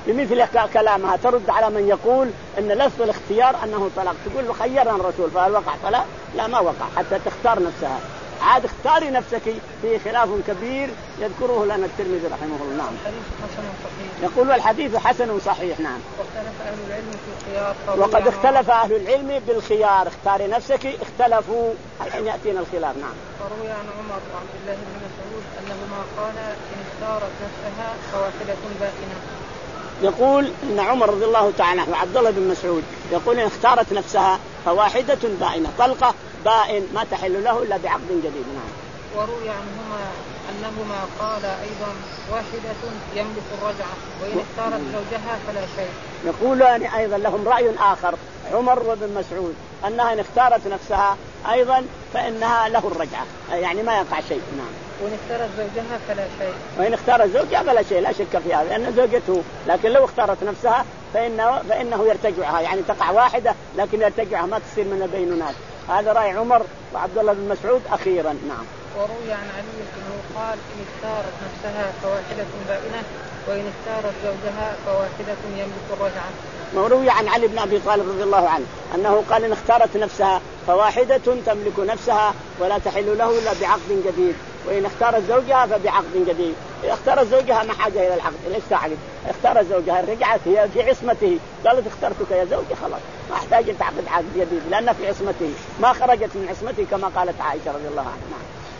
[SPEAKER 2] بمثل كلامها ترد على من يقول أن لفظ الاختيار أنه طلاق، تقول له خيرنا الرسول فهل وقع؟ فلا لا ما وقع حتى تختار نفسها. عاد اختاري نفسك في خلاف كبير يذكره لنا الترمذي رحمه الله. نعم. يقول الحديث حسن صحيح. نعم.
[SPEAKER 1] واختلف أهل العلم في الخيار.
[SPEAKER 2] وقد اختلف أهل العلم بالخيار، اختاري نفسك اختلفوا الحين يأتينا الخلاف. نعم.
[SPEAKER 1] وروي عن عمر وعبد الله بن مسعود أنهما قال إن اختارت نفسها فواحدة بائنة.
[SPEAKER 2] يقول إن عمر رضي الله تعالى عنه وعبد الله بن مسعود يقول إن اختارت نفسها فواحدة بائنة، طلقة بائن ما تحل له إلا بعقد جديد. نعم.
[SPEAKER 1] وروي عنهما أنهما قال أيضا واحدة يملك الرجعة وإن اختارت زوجها فلا شيء.
[SPEAKER 2] يقولان أيضا لهم رأي آخر عمر وابن مسعود أنها إن اختارت نفسها أيضا فإنها له الرجعة، يعني ما يقع شيء. نعم.
[SPEAKER 1] وإن اختارت زوجها فلا شيء.
[SPEAKER 2] وإن اختارت زوجها فلا شيء، لا شك في هذا لأن زوجته، لكن لو اختارت نفسها فإنه, فإنه يرتجعها، يعني تقع واحدة لكن يرتجعها ما تصير من البينونات. هذا رأي عمر وعبد الله بن مسعود أخيرا. نعم.
[SPEAKER 1] وروي عن علي أنه قال إن اختارت نفسها فواحدة بائنة وإن اختارت زوجها فواحدة يملك الرجعة.
[SPEAKER 2] وروي عن علي بن أبي طالب رضي الله عنه أنه قال إن اختارت نفسها فواحدة تملك نفسها ولا تحل له إلا بعقد جديد، وإن اختارت زوجها فبعقد جديد. اختارت زوجها ما حاجة إلى العقد، ليش تعقد؟ اختارت زوجها رجعت هي في عصمته، قالت اخترتك يا زوجي خلاص ما احتاج أن تعقد عقد جديد لأنها في عصمته، ما خرجت من عصمته كما قالت عائشة رضي الله عنها.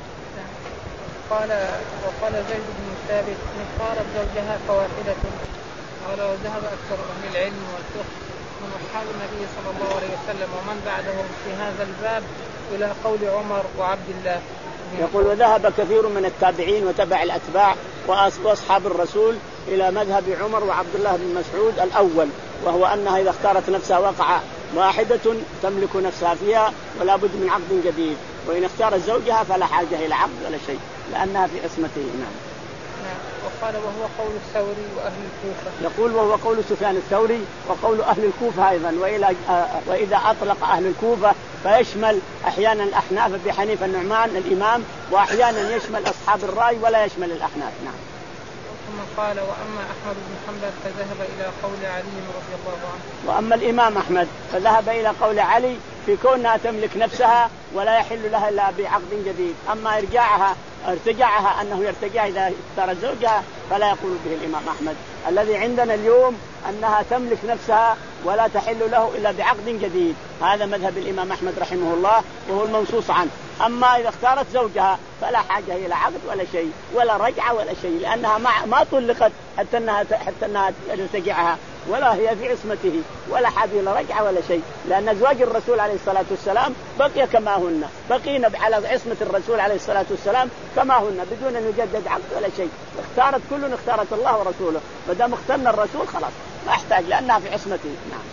[SPEAKER 1] قال وقال زيد بن ثابت إن اختارت زوجها فواحدة. قال وذهب أكثر أهل العلم والفقه من أصحاب النبي صلى الله عليه وسلم ومن بعدهم في هذا الباب إلى قول عمر وعبد الله.
[SPEAKER 2] يقول وذهب كثير من التابعين وتبع الأتباع وأصحاب الرسول إلى مذهب عمر وعبد الله بن مسعود الأول، وهو أنها إذا اختارت نفسها وقع واحدة تملك نفسها فيها ولا بد من عقد جديد، وإن اختارت زوجها فلا حاجة إلى عقد ولا شيء لأنها في عصمته. نعم.
[SPEAKER 1] وقال وهو قول الثوري وأهل الكوفة.
[SPEAKER 2] يقول وهو قول سفيان الثوري وقول أهل الكوفة أيضا، وإذا أطلق أهل الكوفة فيشمل أحيانا الأحناف بحنيفة النعمان الإمام، وأحيانا يشمل أصحاب الرأي ولا يشمل الأحناف. نعم.
[SPEAKER 1] ثم قال وأما أحمد بن حنبل فذهب إلى قول علي رضي الله عنه.
[SPEAKER 2] وأما الإمام أحمد فذهب إلى قول علي في كونها تملك نفسها ولا يحل لها إلا بعقد جديد، أما إرجاعها ارتجاعها أنه يرتجع إذا اختارت زوجها فلا يقول به الإمام أحمد. الذي عندنا اليوم أنها تملك نفسها ولا تحل له إلا بعقد جديد، هذا مذهب الإمام أحمد رحمه الله وهو المنصوص عنه. أما إذا اختارت زوجها فلا حاجة إلى عقد ولا شيء ولا رجعة ولا شيء لأنها ما طلقت حتى أنها حتى أنها ترتجعها ولا هي في عصمته ولا حاجة إلى رجعة ولا شيء، لأن أزواج الرسول عليه الصلاة والسلام بقي كما هن، بقينا على عصمة الرسول عليه الصلاة والسلام كما هن بدون أن يجدد عقد ولا شيء. اختارت كل اختارت الله ورسوله، بدأ اخترنا الرسول خلاص ما احتاج لأنها في عصمته. نعم.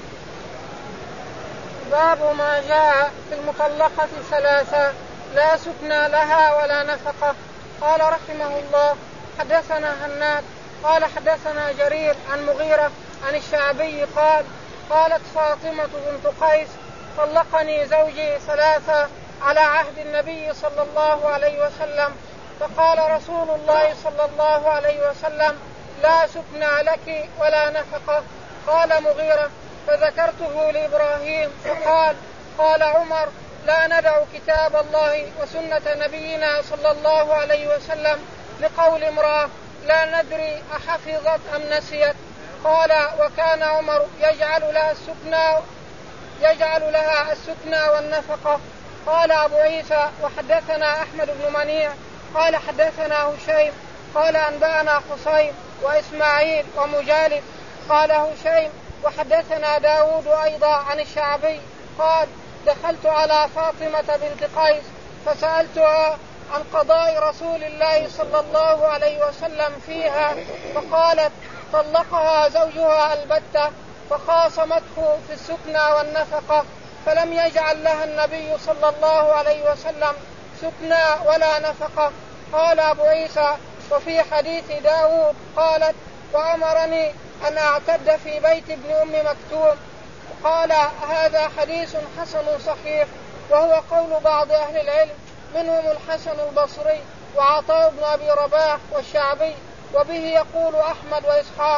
[SPEAKER 1] باب ما جاء في المطلقة ثلاثة لا سكنى لها ولا نفقة. قال رحمه الله حدثنا هناد قال حدثنا جرير عن مغيرة عن الشعبي قال قالت فاطمة بنت قيس طلقني زوجي ثلاثة على عهد النبي صلى الله عليه وسلم، فقال رسول الله صلى الله عليه وسلم لا سكنى لك ولا نفقة. قال مغيرة فذكرته لإبراهيم فقال قال عمر لا ندع كتاب الله وسنة نبينا صلى الله عليه وسلم لقول امرأة لا ندري أحفظت أم نسيت. قال وكان عمر يجعل لها السكنى يجعل لها السكنى والنفقة. قال أبو عيسى وحدثنا أحمد بن منيع قال حدثنا هشيم قال أنبأنا خصيم وإسماعيل ومجالد قال هشيم وحدثنا داود أيضا عن الشعبي قال دخلت على فاطمة بنت قيس فسألتها عن قضاء رسول الله صلى الله عليه وسلم فيها، فقالت طلقها زوجها البتة، فخاصمته في السكنى والنفقة، فلم يجعل لها النبي صلى الله عليه وسلم سكنى ولا نفقة. قال أبو عيسى وفي حديث داود قالت وأمرني أن أعتد في بيت ابن أم مكتوم. قال هذا حديث حسن صحيح، وهو قول بعض أهل العلم منهم الحسن البصري وعطاء بن أبي رباح والشعبي، وبه يقول أحمد وإسحاق.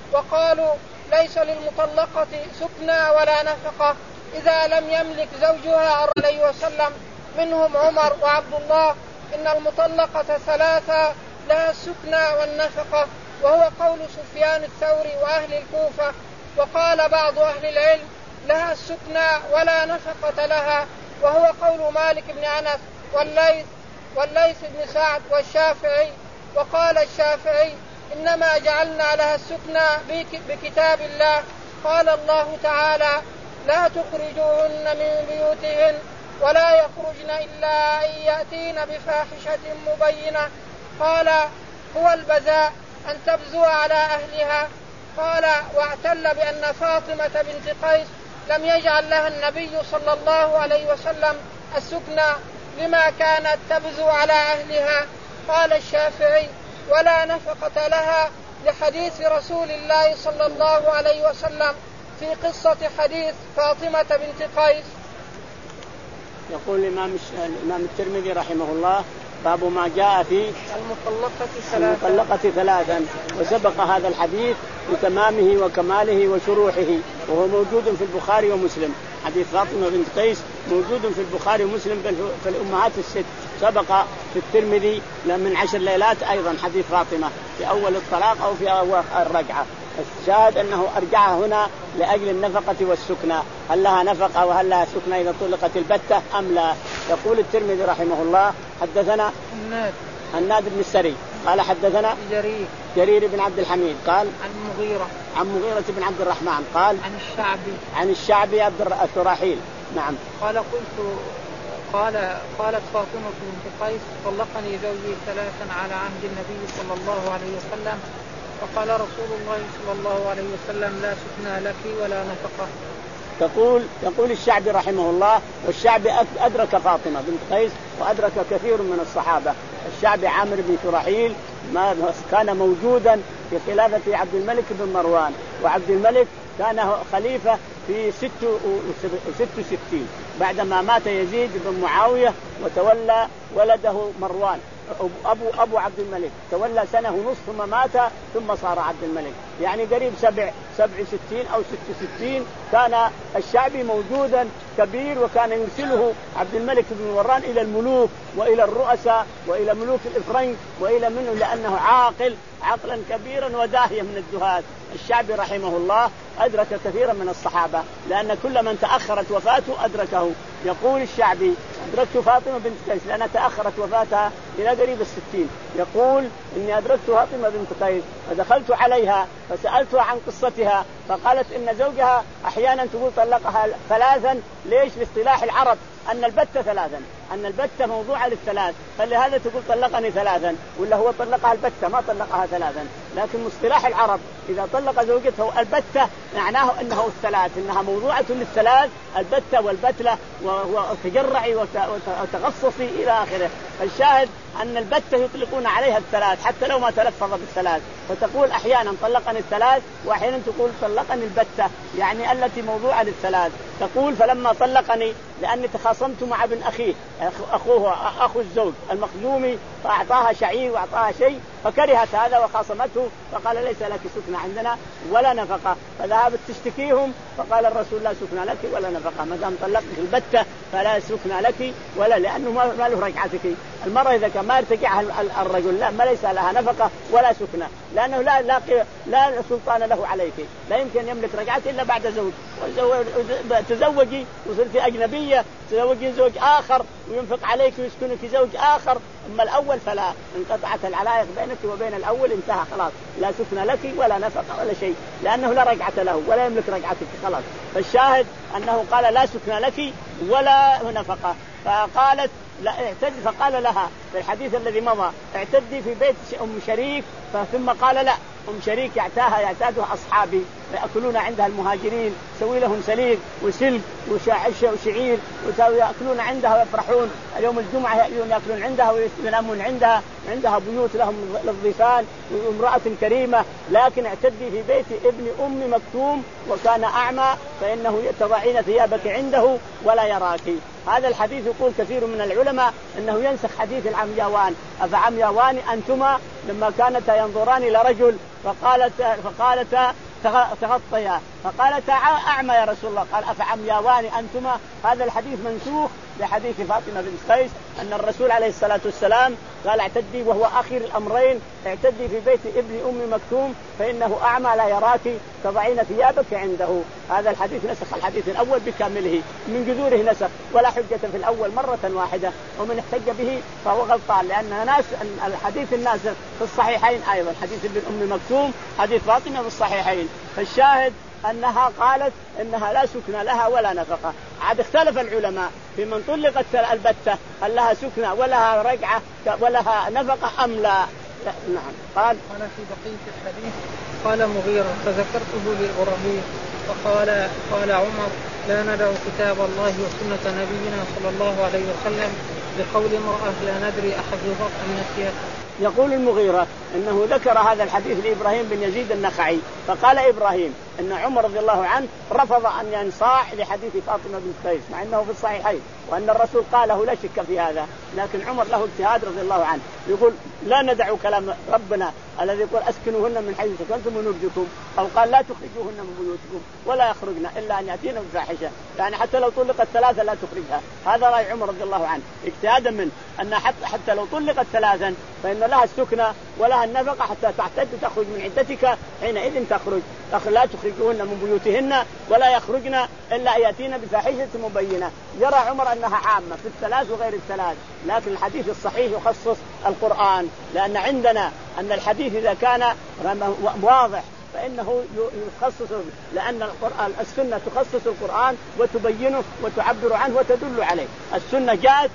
[SPEAKER 1] وقالوا ليس للمطلقة سكنى ولا نفقة إذا لم يملك زوجها عليه وسلم، منهم عمر وعبد الله. إن المطلقة ثلاثة لها السكنى والنفقة، وهو قول سفيان الثوري وأهل الكوفة. وقال بعض أهل العلم لها السكنى ولا نفقة لها، وهو قول مالك بن أنس والليث والليث بن سعد والشافعي. وقال الشافعي إنما جعلنا لها السكنى بكتاب الله، قال الله تعالى لا تخرجوهن من بيوتهن ولا يخرجن إلا أن يأتين بفاحشة مبينة. قال هو البذاء أن تبزو على أهلها. قال واعتل بأن فاطمة بنت قيس لم يجعل لها النبي صلى الله عليه وسلم السكنى لما كانت تبزو على أهلها. قال الشافعي ولا نفقة لها لحديث رسول الله صلى الله عليه وسلم في قصة حديث فاطمة بنت قيس.
[SPEAKER 2] يقول الإمام الإمام الترمذي رحمه الله باب ما جاء في
[SPEAKER 1] المطلقة ثلاثا,
[SPEAKER 2] المطلقة ثلاثا وسبق هذا الحديث بتمامه وكماله وشروحه، وهو موجود في البخاري ومسلم. حديث فاطمة بنت قيس موجود في البخاري ومسلم في الأمهات الست، سبق في الترمذي من عشر ليلات أيضا حديث فاطمة في أول الطلاق أو في أول الرجعة. الشاهد أنه أرجعها هنا لأجل النفقة والسكنى، هل لها نفقة وهل لها سكنى إذا طلقت البتة أم لا. يقول الترمذي رحمه الله حدثنا
[SPEAKER 1] الناد
[SPEAKER 2] الناد بن السري قال حدثنا
[SPEAKER 1] جرير
[SPEAKER 2] جرير بن عبد الحميد قال
[SPEAKER 1] عن مغيرة
[SPEAKER 2] عن مغيرة بن عبد الرحمن قال
[SPEAKER 1] عن الشعبي
[SPEAKER 2] عن الشعبي عبد الشراحيل. نعم.
[SPEAKER 1] قال قلت قال قالت فاطمة بنت قيس طلقني زوجي ثلاثا على عهد النبي صلى الله عليه وسلم، فقال رسول الله صلى الله عليه وسلم لا سكنى لك ولا نفقة.
[SPEAKER 2] تقول يقول الشعبي رحمه الله، والشعبي أدرك فاطمة بنت قيس وأدرك كثير من الصحابة. الشعبي عامر بن شراحيل ما كان موجودا في خلافة عبد الملك بن مروان، وعبد الملك كان خليفة في ست وست وستين بعدما مات يزيد بن معاوية وتولى ولده مروان أبو أبو عبد الملك، تولى سنة ونصف ثم مات ثم صار عبد الملك، يعني قريب سبع سبع ستين أو ست وستين كان الشعبي موجودا كبير، وكان يرسله عبد الملك بن مروان إلى الملوك وإلى الرؤساء وإلى ملوك الإفرنج وإلى منه، لأنه عاقل عقلا كبيرا وداهية من الدهاة. الشعبي رحمه الله أدرك كثيرا من الصحابة، لأن كل من تأخرت وفاته أدركه. يقول الشعبي أدركت فاطمة بنت قيس لأنها تأخرت وفاتها إلى قريب الستين، يقول إني أدركت فاطمة بنت قيس فدخلت عليها فسألتها عن قصتها، فقالت إن زوجها أحيانا تقول طلقها ثلاثا. ليش؟ لاصطلاح العرب أن البتة ثلاثا، أن البتة موضوعة للثلاث، فلهذا تقول طلقني ثلاثا، ولا هو طلقها البتة ما طلقها ثلاثا. لكن مصطلح العرب إذا طلق زوجته البتة معناه أنه الثلاث، إنها موضوعة للثلاث، البتة والبتلة وتجرعي وتغصصي إلى آخره. الشاهد أن البتة يطلقون عليها الثلاث حتى لو ما تلفظ بالثلاث، فتقول أحيانا طلقني الثلاث وأحيانا تقول طلقني البتة، يعني التي موضوعة للثلاث. تقول فلما طلقني لأني تخاصمت مع ابن أخيه أخوه أخو الزوج المخزومي، فأعطاها شعير وأعطاها شيء فكرهت هذا وخاصمته، فقال ليس لك سكنى عندنا ولا نفقة، فذهبت تشتكيهم فقال الرسول لا سكنى لك ولا نفقة، ما دام طلقت البتة فلا سكنى لك ولا، لأنه ما له رجعتك. المرة إذا كان ما يرتجعها الرجل لا ما ليس لها نفقة ولا سكنى، لأنه لا لا لا سلطان له عليك، لا يمكن يملك رجعته إلا بعد زوج. تزوجي وصرت أجنبية تزوجي زوج آخر وينفق عليك ويسكنك زوج آخر، أما الأول فلا، انقطعت العلاقة بينك وبين الأول انتهى خلاص، لا سكنى لك ولا نفقة ولا شيء، لأنه لا رجعة له ولا يملك رجعتك خلاص. فالشاهد أنه قال لا سكنى لك ولا نفقة، فقالت لا اعتد، فقال لها في الحديث الذي مضى اعتدي في بيت أم شريك، ثم قال لا أم شريك يعتاها يعتادها أصحابي يأكلون عندها المهاجرين، سوي لهم سليق وسلك وشعير ويأكلون عندها ويفرحون، اليوم الجمعة يأكلون عندها وينامون عندها، عندها بيوت لهم للضيفان وامرأة كريمة، لكن اعتدي في بيت ابن أم مكتوم وكان أعمى فإنه تضعين ثيابك عنده ولا يراك. هذا الحديث يقول كثير من العلماء أنه ينسخ حديث العمياوان، أفعمياوان أنتما لما كانتا ينظران إلى رجل فقالت فقالتا تغطيا، فقالتا أعمى يا رسول الله. قال أفعمياوان أنتما؟ هذا الحديث منسوخ بحديث فاطمة بنت قيس أن الرسول عليه الصلاة والسلام قال اعتدي، وهو آخر الأمرين، اعتدي في بيت ابن أم مكتوم فإنه أعمى لا يراك تضعين ثيابك عنده. هذا الحديث نسخ الحديث الأول بكامله من جذوره نسخ، ولا حجة في الأول مرة واحدة، ومن احتج به فهو غلطان، لأن ناس الحديث الناسخ في الصحيحين أيضا، حديث ابن أم مكتوم حديث فاطمة في الصحيحين. فالشاهد أنها قالت إنها لا سكن لها ولا نفقة. عاد اختلف العلماء في من طلقت البتة هل لها سكنة ولها رجعة ولها نفقة أم لا. نعم. قال
[SPEAKER 1] أنا في بقية الحديث قال مغيرة فذكرته لإبراهيم فقال قال عمر لا ندع كتاب الله وسنة نبينا صلى الله عليه وسلم بقول امرأة لا ندري أحفظت أم نسيت.
[SPEAKER 2] يقول المغيرة إنه ذكر هذا الحديث لإبراهيم بن يزيد النخعي، فقال إبراهيم إن عمر رضي الله عنه رفض أن ينصاع لحديث فاطمة بنت قيس مع أنه في الصحيحين، وأن الرسول قاله لا شك في هذا، لكن عمر له اجتهاد رضي الله عنه، يقول لا ندع كلام ربنا الذي يقول أسكنوهن من حيث سكنتم ونرجكم، أو قال لا تخرجوهن من بيوتكم ولا يخرجن إلا أن يأتينا بفاحشة، يعني حتى لو طلقت ثلاثة لا تخرجها. هذا رأي عمر رضي الله عنه اجتهادا منه أن حتى, حتى لو طلقت ثلاثا فإن لها السكنة ولها النفقة حتى تعتد تخرج من عدتك حينئذ تخرج. لا تخرجوهن من بيوتهن ولا يخرجن إلا أن يأتينا بفاحشة مبينة. يرى عمر أنها عامة في الثلاث وغير الثلاث، لكن الحديث الصحيح يخصص القرآن، لأن عندنا أن الحديث إذا كان واضح فإنه يخصص، لأن القرآن السنة تخصص القرآن وتبينه وتعبر عنه وتدل عليه. السنة جاءت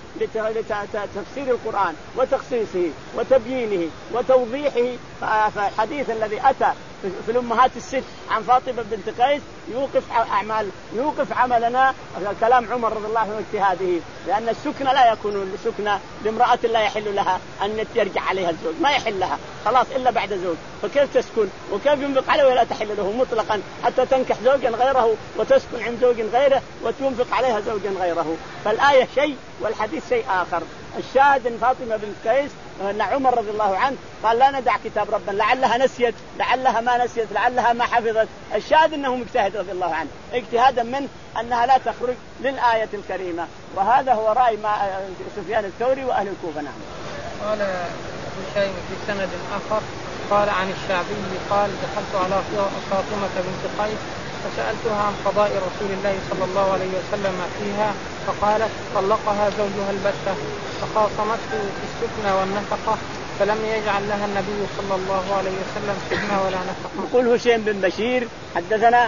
[SPEAKER 2] لتفسير القرآن وتخصيصه وتبيينه وتوضيحه. فالحديث الذي أتى في الأمهات الست عن فاطمة بنت قيس يوقف أعمال يوقف عملنا كلام عمر رضي الله عنه واجتهاده، لأن السكنة لا يكون سكنة لامرأة لا يحل لها أن يرجع عليها الزوج، ما يحل لها خلاص إلا بعد زوج، فكيف تسكن وكيف ينفق عليه ولا تحل له مطلقا حتى تنكح زوجا غيره وتسكن عند زوج غيره وتنفق عليها زوجا غيره. فالآية شيء والحديث شيء آخر. الشاهد ان فاطمة بنت قيس ان عمر رضي الله عنه قال لا ندع كتاب ربنا، لعلها نسيت لعلها ما نسيت لعلها ما حفظت. الشاهد انه مجتهد رضي الله عنه اجتهادا منه انها لا تخرج للآية الكريمة، وهذا هو رأي ما سفيان الثوري واهل الكوفة. نعم.
[SPEAKER 1] قال هشيم في سند اخر قال عن الشعبي قال دخلت على فاطمة بنت قيس فسألتها عن قضاء رسول الله صلى الله عليه وسلم فيها فقالت طلقها زوجها البتة، فخاصمته في السكنة والنفقة فلم يجعل لها النبي صلى الله عليه وسلم سكنة ولا نفقة.
[SPEAKER 2] يقول هشيم بن بشير حدثنا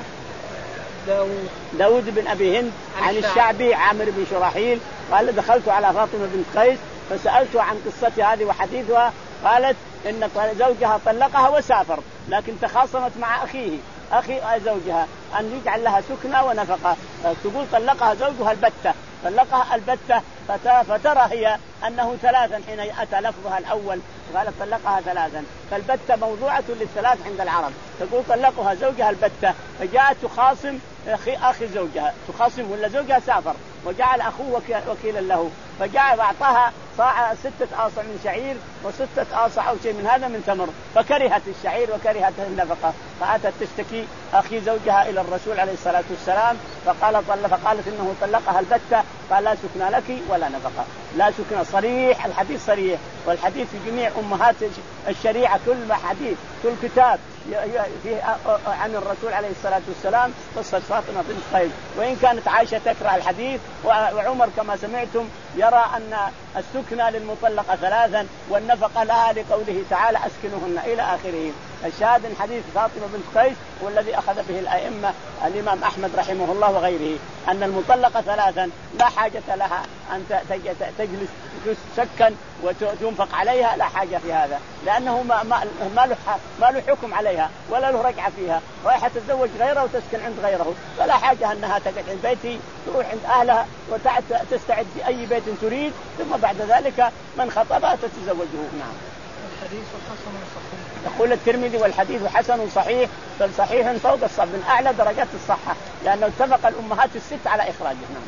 [SPEAKER 1] داود,
[SPEAKER 2] داود بن أبي هند عن الشعبي عامر بن شراحيل قال دخلت على فاطمة بنت قيس فسألتها عن قصتها هذه وحديثها، قالت إن زوجها طلقها وسافر لكن تخاصمت مع أخيه أخي زوجها أن يجعل لها سكنة ونفقة، تقول طلقها زوجها البتة طلقها البتة فترى هي أنه ثلاثا حين أتى لفظها الأول قالت طلقها ثلاثا، فالبتة موضوعة للثلاث عند العرب، تقول طلقها زوجها البتة، فجاءت تخاصم أخي أخي زوجها تخاصم ولا زوجها سافر وجعل أخوه وكيلا له، فجاء أعطاها صاع ستة آصع من شعير وستة آصع أو شيء من هذا من تمر، فكرهت الشعير وكرهت النفقة، فأتت تشتكي أخي زوجها إلى الرسول عليه الصلاة والسلام فقال طلق فقالت إنه طلقها البتة، قال لا سكن لك ولا نفقة، لا سكن صريح، الحديث صريح، والحديث في جميع أمهات الشريعة كل حديث كل كتاب فيه عن الرسول عليه الصلاة والسلام قصة فاطمة بنت قيس، وإن كانت عائشة تكره الحديث وعمر كما سمعتم يرى أن السكنة للمطلقة ثلاثا والنفقة لها لقوله تعالى أسكنهن إلى آخره. الشاهد حديث فاطمة بنت قيس والذي أخذ به الأئمة الإمام أحمد رحمه الله وغيره أن المطلقة ثلاثا لا حاجة لها أن تجلس تسكن وتنفق عليها، لا حاجة في هذا، لأنه ما, ما, ما, له, ما له حكم عليها ولا له رجعة فيها، رايحة تتزوج غيره وتسكن عند غيره، فلا حاجة أنها تقعد عند بيتي تروح عند أهلها وتستعد في أي بيت تريد ثم بعد ذلك من خطبها تتزوجه. نعم.
[SPEAKER 1] الحديث حسن صحيح.
[SPEAKER 2] يقول الترمذي والحديث حسن صحيح، بل صحيح فوق الصحيح من أعلى درجات الصحة، لأنه اتفق الأمهات الست على إخراجه. نعم.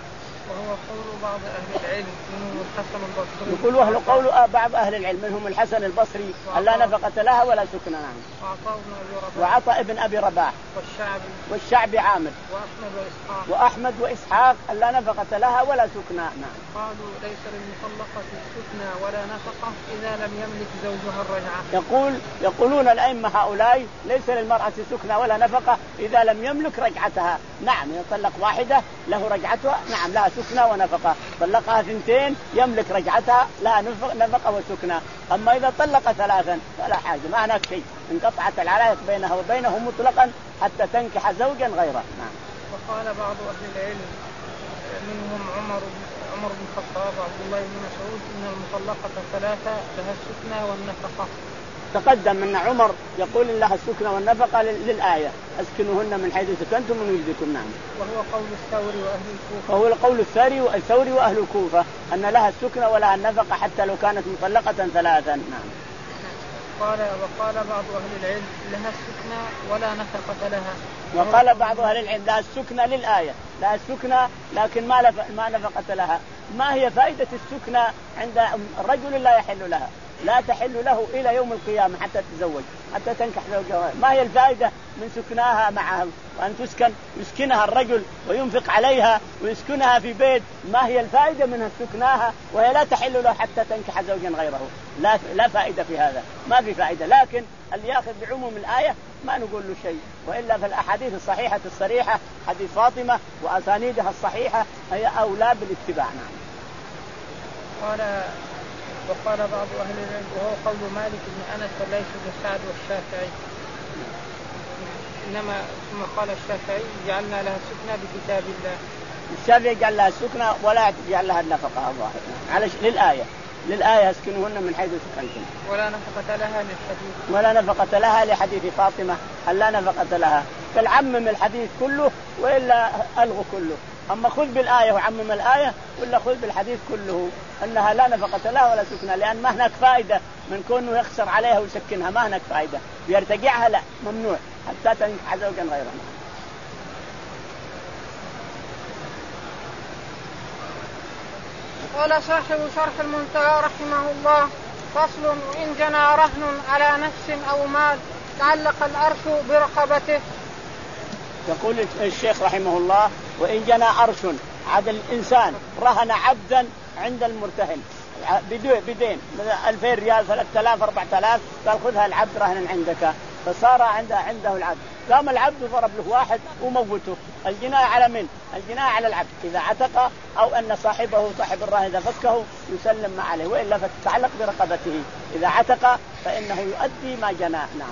[SPEAKER 1] وهو قول بعض أهل العلم منهم الحسن البصري.
[SPEAKER 2] يقول وهل قول بعض أهل العلم منهم الحسن البصري ألا نفقة لها ولا سكن. نعم. وعطاء ابن أبي رباح
[SPEAKER 1] والشعبي
[SPEAKER 2] والشعبي عامر
[SPEAKER 1] وأحمد وإسحاق
[SPEAKER 2] وأحمد وإسحاق ألا نفقة لها ولا سكن. نعم.
[SPEAKER 1] قالوا ليس للمطلقة سكنى ولا نفقة إذا لم يملك زوجها الرجعة.
[SPEAKER 2] يقول يقولون الأئمة هؤلاء ليس للمرأة سكنى ولا نفقة إذا لم يملك رجعتها. نعم. يطلق واحدة له رجعتها. نعم لها سكنى ونفقة. طلقها ثنتين يملك رجعتها لها نفقة وسكنى. أما إذا طلق ثلاثا فلا حاجة ما هناك شيء انقطعت العلاقة بينها وبينه مطلقا حتى تنكح زوجا غيره. نعم.
[SPEAKER 1] وقال بعض أهل العلم منهم عمر عمر بن الخطاب وعبد الله بن مسعود إن المطلقة ثلاثة لها السكنى والنفقة.
[SPEAKER 2] تقدم أن عمر يقول لها السكنى والنفقة للآية أسكنوهن من حيث سكنتم من وجدكم. نعم.
[SPEAKER 1] وهو قول الثوري وأهل الكوفة.
[SPEAKER 2] وهو القول الثوري والثوري وأهل الكوفة أن لها السكنى ولها النفقة حتى لو كانت مطلقة ثلاثا. نعم.
[SPEAKER 1] قال وقال بعض أهل العلم لها السكنى ولا نفقة لها.
[SPEAKER 2] وقال بعض أهل العلم لها السكنى للآية لها السكنى لكن ما ما نفقة لها. ما هي فائدة السكنى عند الرجل لا يحل لها لا تحل له إلى يوم القيامة حتى تتزوج حتى تنكح زوجها. ما هي الفائدة من سكناها معها وأن تسكن يسكنها الرجل وينفق عليها ويسكنها في بيت. ما هي الفائدة من سكناها وهي لا تحل له حتى تنكح زوجا غيره. لا لا فائدة في هذا ما في فائدة. لكن اللي يأخذ بعموم الآية ما نقول له شيء. وإلا في الأحاديث الصحيحة الصريحة حديث فاطمة وأسانيدها الصحيحة هي أولى بالاتباع. نعم.
[SPEAKER 1] قال وقال بعض أهل العلم وهو قول مالك بن أنس وليس بن سعد والشافعي. إنما ثم قال الشافعي جعلنا لها السكنى بكتاب الله.
[SPEAKER 2] الشافعي جعل لها السكنى ولا جعل لها النفقة الظاهر على للآية للآية اسكنوهن من حيث سكنتم.
[SPEAKER 1] ولا نفقة لها للحديث.
[SPEAKER 2] ولا نفقة لها لحديث فاطمة ألا نفقة لها. فالعمم الحديث كله وإلا ألغوا كله. أما خذ بالآية وعمم الآية ولا خذ بالحديث كله أنها لا نفقة لها ولا سكنى لأن ما هناك فائدة من كونه يخسر عليها ويسكنها. ما هناك فائدة بيرتجعها لا ممنوع حتى تنكح زوجا غيرها.
[SPEAKER 1] قال صاحب شرح المنتهى رحمه الله فصل وإن جنى رهن على نفس أو مال تعلق العرش برقبته. يقول
[SPEAKER 2] الشيخ رحمه الله وإن جنى عرش عاد الإنسان رهن عبدا عند المرتهن بدين ألفين ريال ثلاثة آلاف أربعة آلاف قال خذها العبد رهنا عندك فصار عنده عنده العبد قام العبد ضرب له واحد وموته. الجناية على من؟ الجناية على العبد إذا عتق أو أن صاحبه صاحب الرهن إذا فكه يسلم ما عليه وإلا فتتعلق برقبته. إذا عتق فإنه يؤدي ما جناه. نعم.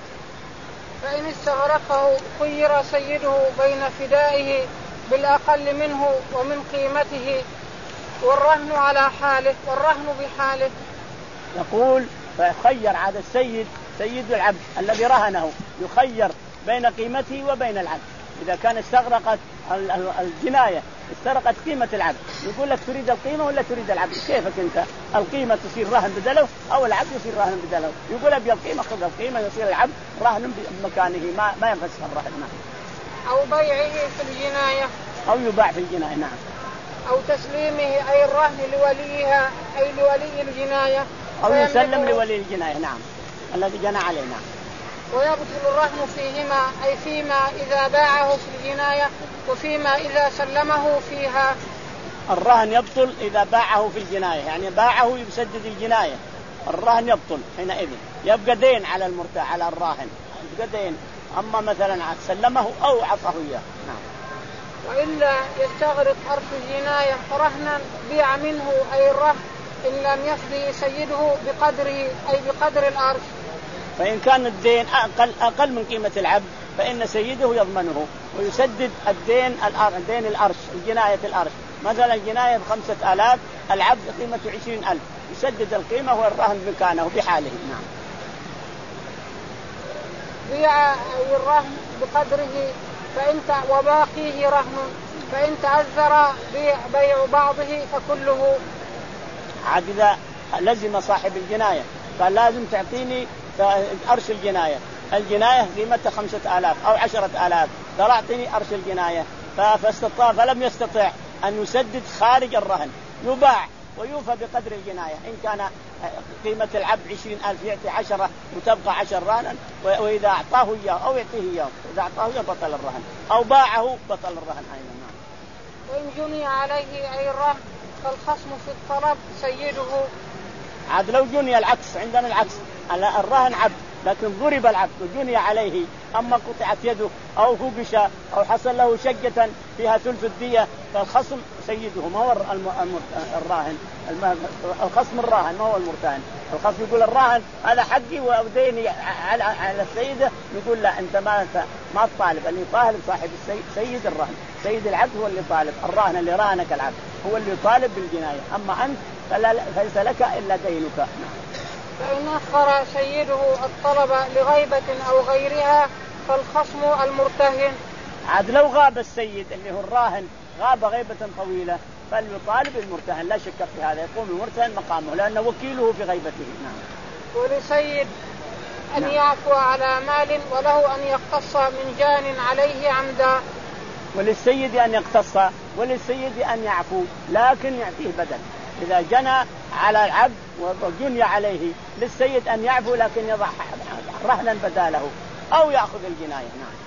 [SPEAKER 1] فإن استغرقه خير سيده بين فدائه بالأقل منه ومن قيمته والرهن على حاله والرهن بحاله.
[SPEAKER 2] يقول فخير عاد السيد سيد العبد الذي رهنه يخير بين قيمته وبين العبد. إذا كان استغرقت الجناية استغرقت قيمة العبد يقول لك تريد القيمة ولا تريد العبد كيفك أنت؟ القيمة تصير رهن بدله أو العبد يصير رهن بدله. يقول أبي القيمة خذ القيمة يصير العبد رهن بمكانه ما ما ينفسخ الرهن.
[SPEAKER 1] أو بيعه في الجناية
[SPEAKER 2] أو يباع في الجناية. نعم.
[SPEAKER 1] أو تسليمه أي الرهن لوليها أي لولي الجناية
[SPEAKER 2] أو يسلم لولي الجناية. نعم الذي جنى عليه. نعم.
[SPEAKER 1] ويبطل الرهن فيهما أي فيما إذا باعه في الجناية وفيما إذا سلمه فيها.
[SPEAKER 2] الرهن يبطل إذا باعه في الجناية يعني باعه يسدد الجناية الرهن يبطل حينئذ يبقى دين على المرتاع على الراهن يبقى دين. أما مثلا سلمه أو عطاه إياه. نعم.
[SPEAKER 1] وإلا يستغرق عرش الجناية رهنا بيع منه أي الرهن إن لم يفضي سيده بقدره أي بقدر العرش.
[SPEAKER 2] فإن كان الدين أقل, أقل من قيمة العبد فإن سيده يضمنه ويسدد الدين الدين الأرش الجناية الأرش. مثلا الجناية بخمسة آلاف العبد قيمته عشرين ألف يسدد القيمة والرهن مكانه بحاله. نعم.
[SPEAKER 1] بيع الرهن بقدره فإن وباقيه رهن فإن تعذر بيع, بيع بعضه فكله.
[SPEAKER 2] عاد إذا لزم صاحب الجناية قال لازم تعطيني أرش الجناية الجناية قيمتها خمسة آلاف أو عشرة آلاف قال أعطيني أرش الجناية فاستطاع فلم يستطع أن يسدد خارج الرهن، يباع ويوفى بقدر الجناية. إن كان قيمة العبد عشرين ألف يعطي عشرة وتبقى عشر رهنا، وإذا أعطاه إياه أو يعطيه إياه، إذا أعطاه إياه بطل الرهن، أو باعه بطل الرهن أيضا.
[SPEAKER 1] وإن جني عليه أي الرهن فالخصم في الطلب سيده.
[SPEAKER 2] عاد لو جني العكس، عندنا العكس، الرهن عبد لكن ضرب العبد وجني عليه، أما قطعت يده أو فوقش أو حصل له شجة فيها ثلث الدية، فالخصم سيده ما هو الراهن، الخصم الراهن ما هو المرتهن. الخصم يقول الراهن هذا حقي وديني على على السيدة، يقول لا أنت ما ما طالب، اللي طالب صاحب السيد سيد الرهن، سيد العبد هو اللي طالب، الراهن اللي راهنك العبد هو اللي طالب بالجناية، أما أنت فليس لك إلا دينك.
[SPEAKER 1] فإن أخر سيده الطلب لغيبة أو غيرها فالخصم المرتهن.
[SPEAKER 2] عاد لو غاب السيد اللي هو الراهن غاب غيبة طويلة فليطالب المرتهن، لا شك في هذا، يقوم المرتهن مقامه لأنه وكيله في غيبته. نعم.
[SPEAKER 1] ولسيد أن نعم. يعفو على مال وله أن يقتص من جان عليه عمدا.
[SPEAKER 2] وللسيد أن يقتص وللسيد أن يعفو لكن يعطيه بدل. إذا جنى على العبد وجني عليه للسيد أن يعفو لكن يضع رهنا بداله أو يأخذ الجناية. نعم.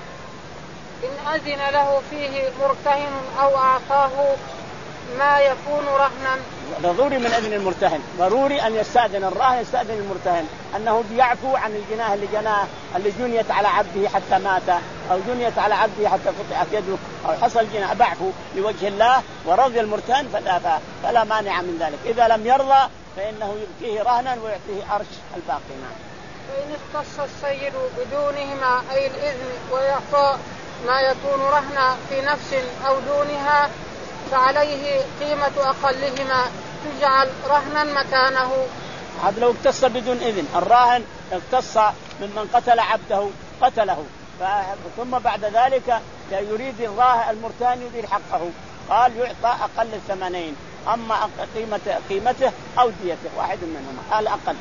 [SPEAKER 1] إن أذن له فيه مرتهن أو أعطاه ما يكون رهنا.
[SPEAKER 2] ضروري من أذن المرتهن، ضروري أن يستأذن الراهن يستأذن المرتهن أنه يعفو عن الجناح اللي جناه اللي جنيت على عبده حتى مات، أو جنيت على عبده حتى قطعت يده، أو حصل جناح بعفو لوجه الله ورضي المرتهن فلا, فلا مانع من ذلك. إذا لم يرضى فإنه يبقيه رهنا ويعطيه أرش الباقي. نعم.
[SPEAKER 1] فإن اختص السيد بدونهما أي الإذن ويعطى ما يكون رهنا في نفس أو دونها فعليه قيمة أقلهما تجعل رهنا مكانه.
[SPEAKER 2] عاد لو اقتص بدون إذن، الراهن اقتص ممن قتل عبده قتله، ثم بعد ذلك يريد الراهن المرتهن يدير حقه، قال يعطى أقل الثمنين، أما قيمة قيمته أو ديته واحد منهما الأقل.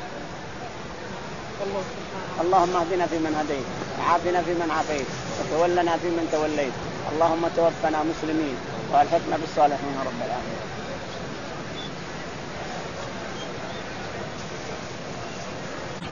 [SPEAKER 2] اللهم اهدنا فيمن هديت، وعافنا فيمن عافيت، وتولنا فيمن توليت، اللهم توفنا مسلمين والحقنا بالصالحين رب العالمين.